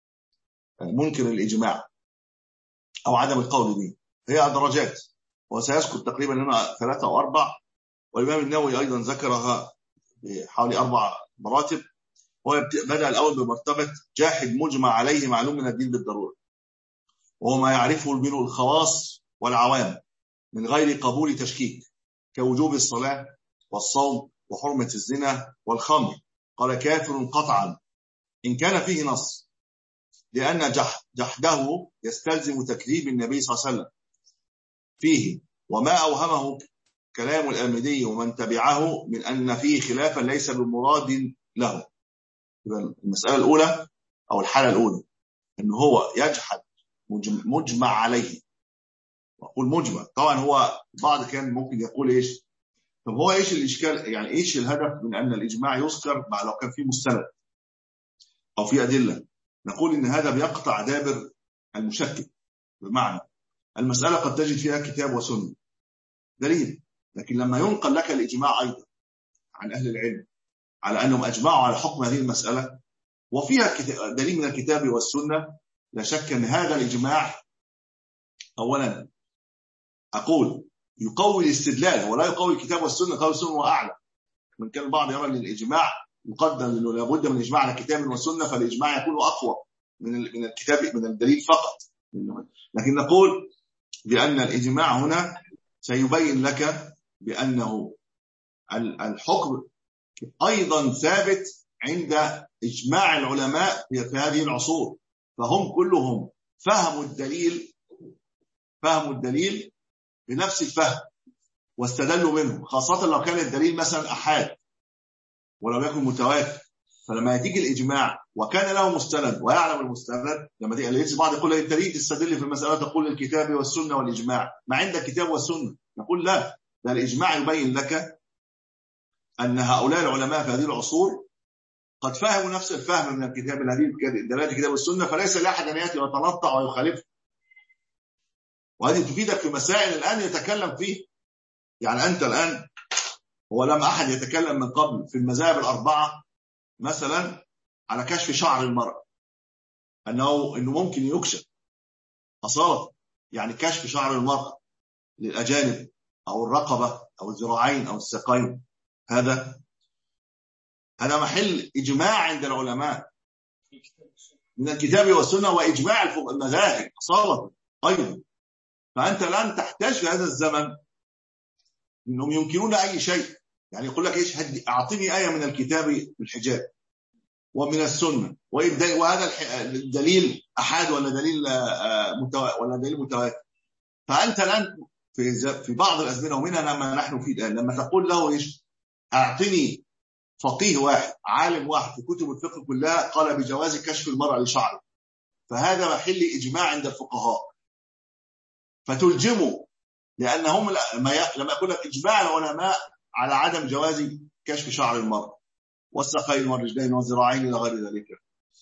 منكر الإجماع أو عدم القول به، هي درجات وسيذكر تقريبا هنا ثلاثة أو أربع، والإمام النووي أيضا ذكرها بحوالي أربع مراتب. هو بدأ الأول بمرتبة جاحد مجمع عليه معلوم من الدين بالضرورة وهو ما يعرفه منه الخواص والعوام من غير قبول تشكيك كوجوب الصلاة والصوم وحرمة الزنا والخمر. قال كافر قطعا إن كان فيه نص، لأن جحده يستلزم تكذيب النبي صلى الله عليه وسلم فيه، وما أوهمه كلام الآمدي ومن تبعه من أن فيه خلافا ليس بمراد له. المسألة الأولى أو الحالة الأولى أنه هو يجحد مجمع عليه، وأقول مجمع طبعا هو بعض كان ممكن يقول إيش، طب هو إيش الإشكال، يعني إيش الهدف من أن الإجماع يذكر مع لو كان فيه مستند أو فيه أدلة؟ نقول إن هذا بيقطع دابر المشكك، بمعنى المسألة قد تجد فيها كتاب وسنة دليل، لكن لما ينقل لك الإجماع أيضا عن أهل العلم على أنهم أجمعوا على حكم هذه المسألة وفيها دليل من الكتاب والسنة، لا شك أن هذا الإجماع أولا أقول يقوي الاستدلال ولا يقوي الكتاب والسنة، قوي السنة وأعلى من كان البعض يرى أن الإجماع يقدم أنه لابد من إجماع على كتاب وسنة، فالإجماع يكون أقوى من من الكتاب من الدليل فقط. لكن نقول بأن الإجماع هنا سيبين لك بأنه الحكم أيضا ثابت عند إجماع العلماء في هذه العصور، فهم كلهم فهموا الدليل فهموا الدليل بنفس الفهم واستدلوا منه، خاصة لو كان الدليل مثلا أحاد ولم يكن متواتر. فلما يتيجي الإجماع وكان له مستند ويعلم المستند، لما تيجي بعض يقول لك تريد تستدل في المسألة تقول الكتاب والسنة والإجماع، ما عندك كتاب والسنة. نقول لا، ده الإجماع يبين لك أن هؤلاء العلماء في هذه العصور قد فهموا نفس الفهم من الكتاب الهديث دلالة الكتاب والسنة، فليس لأحد أن يأتي ويتنطع ويخالف. وهذه تفيدك في مسائل الآن يتكلم فيه، يعني أنت الآن هو لم أحد يتكلم من قبل في المذاهب الأربعة مثلا على كشف شعر المرأة، أنه إنه ممكن يكشف أصالة، يعني كشف شعر المرأة للأجانب أو الرقبة أو الذراعين أو الساقين، هذا هذا محل إجماع عند العلماء من الكتاب والسنة وإجماع المذاهب أصالة أيضا. فأنت الآن تحتاج في هذا الزمن إنهم ينكرون أي شيء، يعني يقول لك إيش هدي أعطيني آية من الكتاب بالحجاب ومن السنة وهذا الدليل أحد ولا دليل ولا دليل متواتر. فأنت الآن في في بعض الأزمنة ومنها لما نحن فيه الآن لما تقول له إيش أعطني فقيه واحد عالم واحد في كتب الفقه كلها قال بجواز كشف المرأة لشعره، فهذا محل إجماع عند الفقهاء، فتلجموا لأنهم لما يقول لك إجماع العلماء على عدم جواز كشف شعر المرأة والساقين والرجلين والذراعين إلى غير ذلك.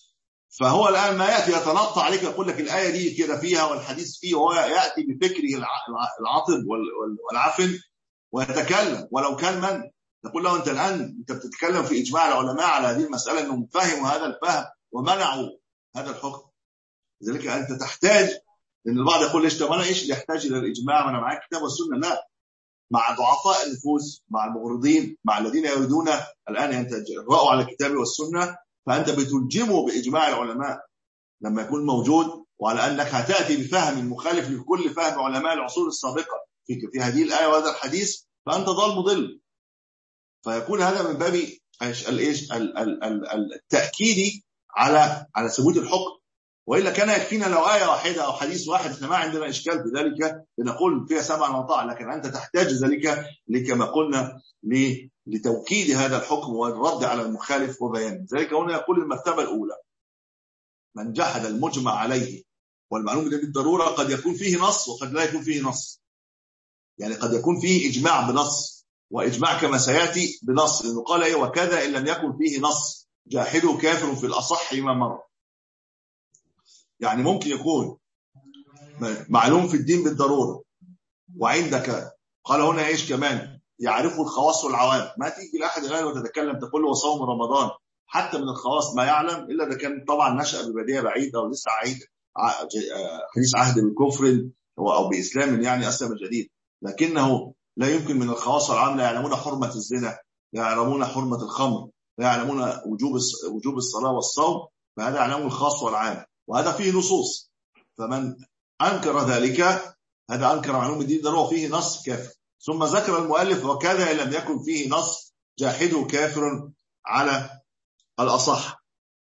فهو الآن ما يأتي يتنطع عليك يقول لك الآية دي كده فيها والحديث فيه، وهو يأتي بفكره العاطب والعفن ويتكلم ولو كان من تقول له أنت الآن أنت بتتكلم في إجماع العلماء على هذه المسألة أنهم فهموا هذا الفهم ومنعوا هذا الحكم. لذلك أنت تحتاج، لأن البعض يقول ليش طب أنا إيش اللي يحتاج إلى الإجماع ما أنا معاك كتاب والسنة؟ لا، مع ضعفاء النفوس، مع المغرضين، مع الذين يريدون الآن يتجرؤوا على الكتاب والسنة، فأنت بتلجمه بإجماع العلماء لما يكون موجود، وعلى أنك هتأتي بفهم مخالف لكل فهم علماء العصور السابقة في في هذه الآية وهذا الحديث، فأنت ضال مضل. فيكون هذا من باب الايش التأكيد على على ثبوت الحكم. وإلا كان يكفينا لو آية واحدة أو حديث واحد، احنا ما عندنا إشكال في ذلك، بنقول فيها سمعا وطاعة، لكن أنت تحتاج ذلك لكما قلنا لتوكيد هذا الحكم والرد على المخالف وبيانه. ذلك هنا يقول المرتبة الأولى من جحد المجمع عليه والمعلوم بالضرورة قد يكون فيه نص وقد لا يكون فيه نص. يعني قد يكون فيه إجماع بنص، وإجماع كما سيأتي بنص، لأنه قال إيه وكذا إن لم يكن فيه نص جاحده كافر في الأصح ما مر. يعني ممكن يكون معلوم في الدين بالضرورة وعندك قال هنا إيش كمان يعرفه الخواص والعوام، ما تيجي لأحد غيره وتتكلم تقول له وصوم رمضان حتى من الخواص ما يعلم، إلا إذا كان طبعا نشأ ببداية بعيدة ولسه عيد حديث عهد بالكفر أو بإسلام يعني أسلم جديد، لكنه لا يمكن من الخواص والعوام لا يعلمون حرمة الزنا، لا يعلمون حرمة الخمر، لا يعلمون وجوب وجوب الصلاة والصوم، فهذا يعلمه الخاص والعام، وهذا فيه نصوص. فمن أنكر ذلك هذا أنكر معلوم الدين ده هو فيه نص كافر. ثم ذكر المؤلف وكذا إن لم يكن فيه نص جاحده كافر على الأصح،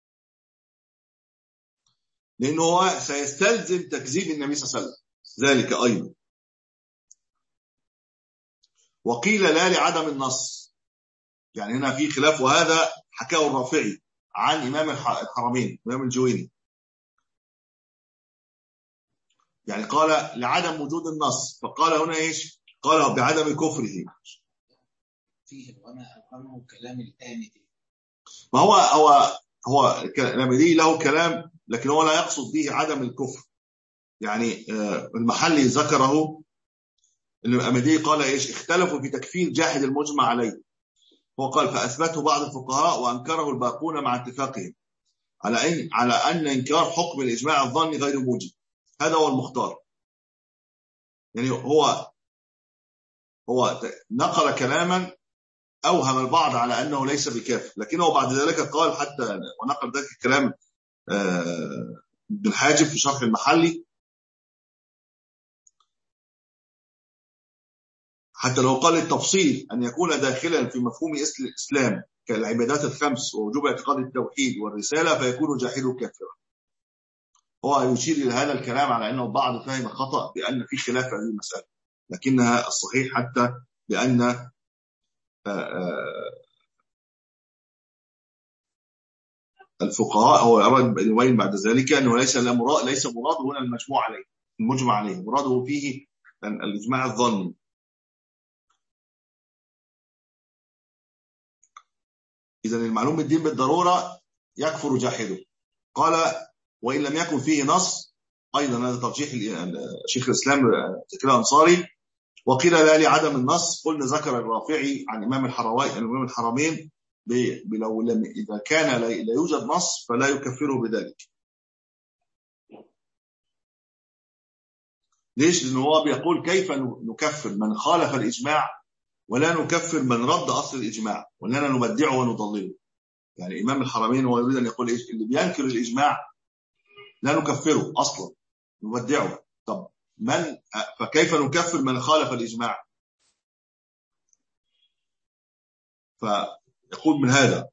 لأنه هو سيستلزم تكذيب النبي صلى الله عليه وسلم ذلك أيضا. وقيل لا لعدم النص، يعني هنا في خلاف، وهذا حكاه الرافعي عن إمام الحرمين إمام الجويني، يعني قال لعدم وجود النص، فقال هنا إيش قال بعدم كفره فيه وما أفهمه كلام الآمدي. ما هو هو هو الآمدي له كلام، لكن هو لا يقصد به عدم الكفر. يعني المحلي ذكره الآمدي قال إيش اختلفوا في تكفير جاحد المجمع عليه، هو قال فأثبته بعض الفقهاء وأنكره الباقون مع اتفاقهم على أن على أن إنكار حكم الإجماع الظني غير موجب، هذا هو المختار. يعني هو هو نقل كلاما أوهم البعض على أنه ليس بكافر، لكنه بعد ذلك قال حتى ونقل ذلك الكلام ابن الحاجب في شرح المحلي، حتى لو قال التفصيل أن يكون داخلا في مفهوم الإسلام كالعبادات الخمس ووجوب اعتقاد التوحيد والرسالة فيكون جاحده كافرا. هو يشير إلى هذا الكلام على أنه البعض فهم خطأ بأن في خلاف هذه المسألة، لكنها الصحيح حتى بأن الفقهاء هو أراد يبين بعد ذلك أنه ليس مراد ليس مراده هنا المجموع عليه المجمع عليه، مراده فيه الإجماع الظني. إذن المعلوم بالدين بالضرورة يكفر جاحده. قال وإن لم يكن فيه نص، أيضا هذا ترجيح شيخ الإسلام زكريا الأنصاري. وقيل لا لعدم النص، قلنا ذكر الرافعي عن إمام الحرمين إمام الحرمين لو لم إذا كان لا يوجد نص فلا يكفره بذلك. ليش؟ لأنه هو بيقول كيف نكفر من خالف الإجماع ولا نكفر من رد أصل الإجماع ولنا نبدعه ونضلله. يعني إمام الحرمين هو يريد أن يقول إيش اللي بينكر الإجماع لا نكفره أصلا نبدعه. طب من فكيف نكفر من خالف الإجماع؟ فيقول من هذا،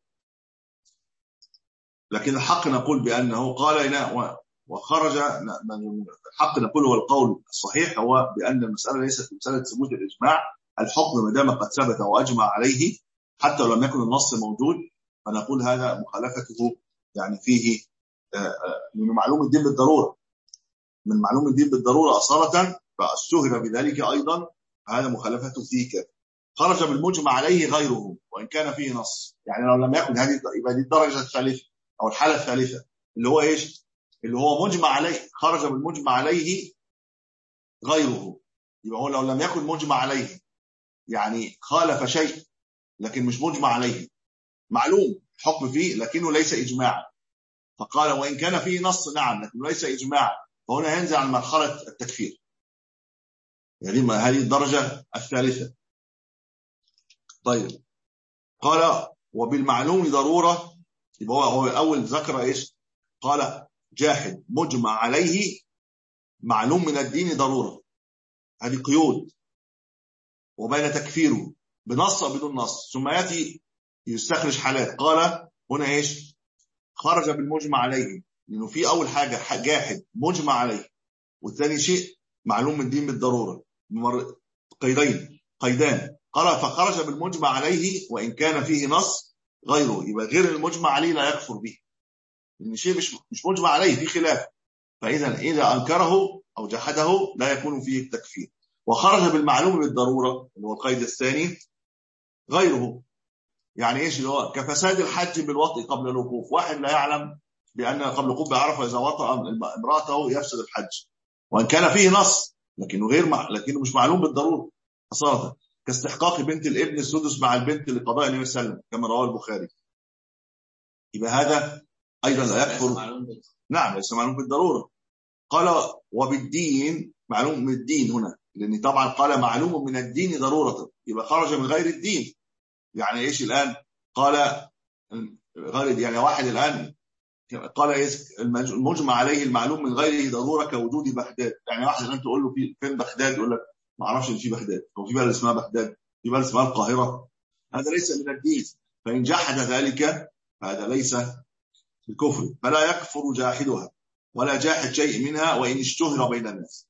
لكن الحق نقول بأنه قال لا وخرج من الحق نقول هو القول الصحيح هو بأن المسألة ليست مسألة ثبوت الإجماع، الحكم ما دام قد ثبت وأجمع عليه حتى لو لم يكن النص موجود، فنقول هذا مخالفته يعني فيه من معلوم الدين بالضرورة من معلوم الدين بالضرورة أصالة، فاشتهر بذلك أيضا، هذا مخالفته فيه كذا. خرج بالمجمع عليه غيره وإن كان فيه نص، يعني لو لم يكن هذه يبقى دي الدرجة الثالثة أو الحالة الثالثة، اللي هو ايش؟ اللي هو مجمع عليه، خرج بالمجمع عليه غيره. يبقى هو لو لم يكن مجمع عليه يعني خالف شيء لكن مش مجمع عليه، معلوم الحكم فيه لكنه ليس إجماعا، فقال وإن كان فيه نص نعم لكنه ليس إجماعا، فهنا ينزل عن مرحلة التكفير. يعني هذه الدرجة الثالثة. طيب قال وبالمعلوم ضرورة، يبقى هو أول ذكر إيش؟ قال جاحد مجمع عليه معلوم من الدين ضرورة، هذه قيود، وبين تكفيره بنص أو بدون نص. ثم يأتي يستخرج حالات، قال هنا إيش؟ خرج بالمجمع عليه، لأنه في أول حاجة جاحد مجمع عليه، والثاني شيء معلوم من الدين بالضرورة، قيدين قيدان. قال فخرج بالمجمع عليه وإن كان فيه نص غيره، يبقى غير المجمع عليه لا يكفر به، لأن شيء مش مش مجمع عليه في خلاف، فإذا إذا أنكره أو جحده لا يكون فيه التكفير. وخرج بالمعلوم بالضرورة اللي هو القيد الثاني غيره، يعني إيش؟ اللي هو كفساد الحج بالوطء قبل الوقوف، واحد لا يعلم بأن قبل الوقوف بعرفة إذا وطأ امرأته يفسد الحج، وإن كان فيه نص لكنه غير مع... لكنه مش معلوم بالضرورة أصالة، كاستحقاق بنت الابن السدس مع البنت لقضاء النبي صلى الله عليه وسلم كما رواه البخاري. يبقى هذا أيضا لا يكفر، نعم ليس معلوم بالضرورة. قال وبالدين، معلوم من الدين هنا، لأن طبعا قال معلوم من الدين ضرورة، يبقى خرج من غير الدين. يعني إيش الآن؟ قال غير، يعني واحد الآن قال إيش؟ المجمع عليه المعلوم من غيره ضرورة كوجود بغداد، يعني واحد الآن تقول له في فين بغداد يقول لك ما اعرفش ان في بغداد، هو في بلد اسمها بغداد، في بلد اسمها القاهرة، هذا ليس من الدين، فإن جحد ذلك هذا ليس بالكفر، فلا يكفر جاحدها ولا جاحد شيء منها وإن اشتهر بين الناس.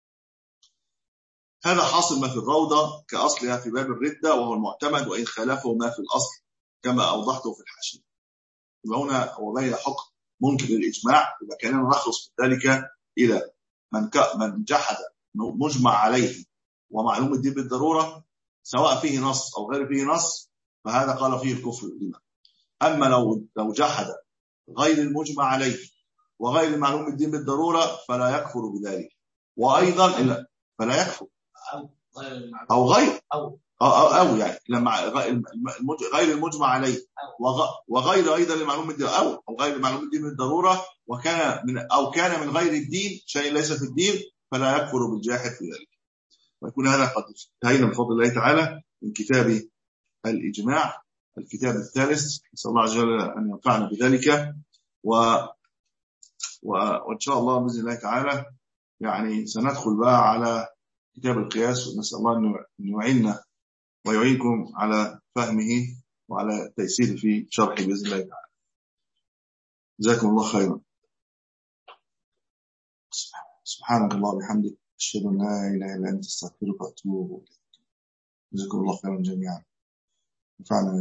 هذا حاصل ما في الروضة كأصلها في باب الردة وهو المعتمد، وإن خالفه ما في الأصل كما أوضحته في الحاشية. يبقى هنا وبين حكم منكر الإجماع، يبقى كان نخلص ذلك إلى من من جحد مجمع عليه ومعلوم الدين بالضرورة سواء فيه نص أو غير فيه نص، فهذا قال فيه الكفر لما. أما لو لو جحد غير المجمع عليه وغير المعلوم الدين بالضرورة فلا يكفر بذلك، وأيضا فلا يكفر أو غير أو أو, أو يعني لما غير المجمع عليه وغير أيضا المعلوم الدين أو أو غير المعلوم الدين بالضرورة وكان من أو كان من غير الدين شيء ليس في الدين فلا يكفر بالجاحد في ذلك. ويكون هذا قد انتهينا بفضل الله تعالى من كتاب الإجماع، الكتاب الثالث، نسأل الله عز وجل أن ينفعنا بذلك. و... و... وإن شاء الله بإذن الله تعالى يعني سندخل بقى على كتاب القياس، ونسأل الله أن يعيننا ويعينكم على فهمه وعلى تيسير في شرحه بإذن الله تعالى. جزاكم الله خيرا. سبحانك الله وبحمدك، أشهد أن لا إله إلا أنت، أستغفرك وأتوب إليك. جزاكم الله خيرا جميعا. نفعنا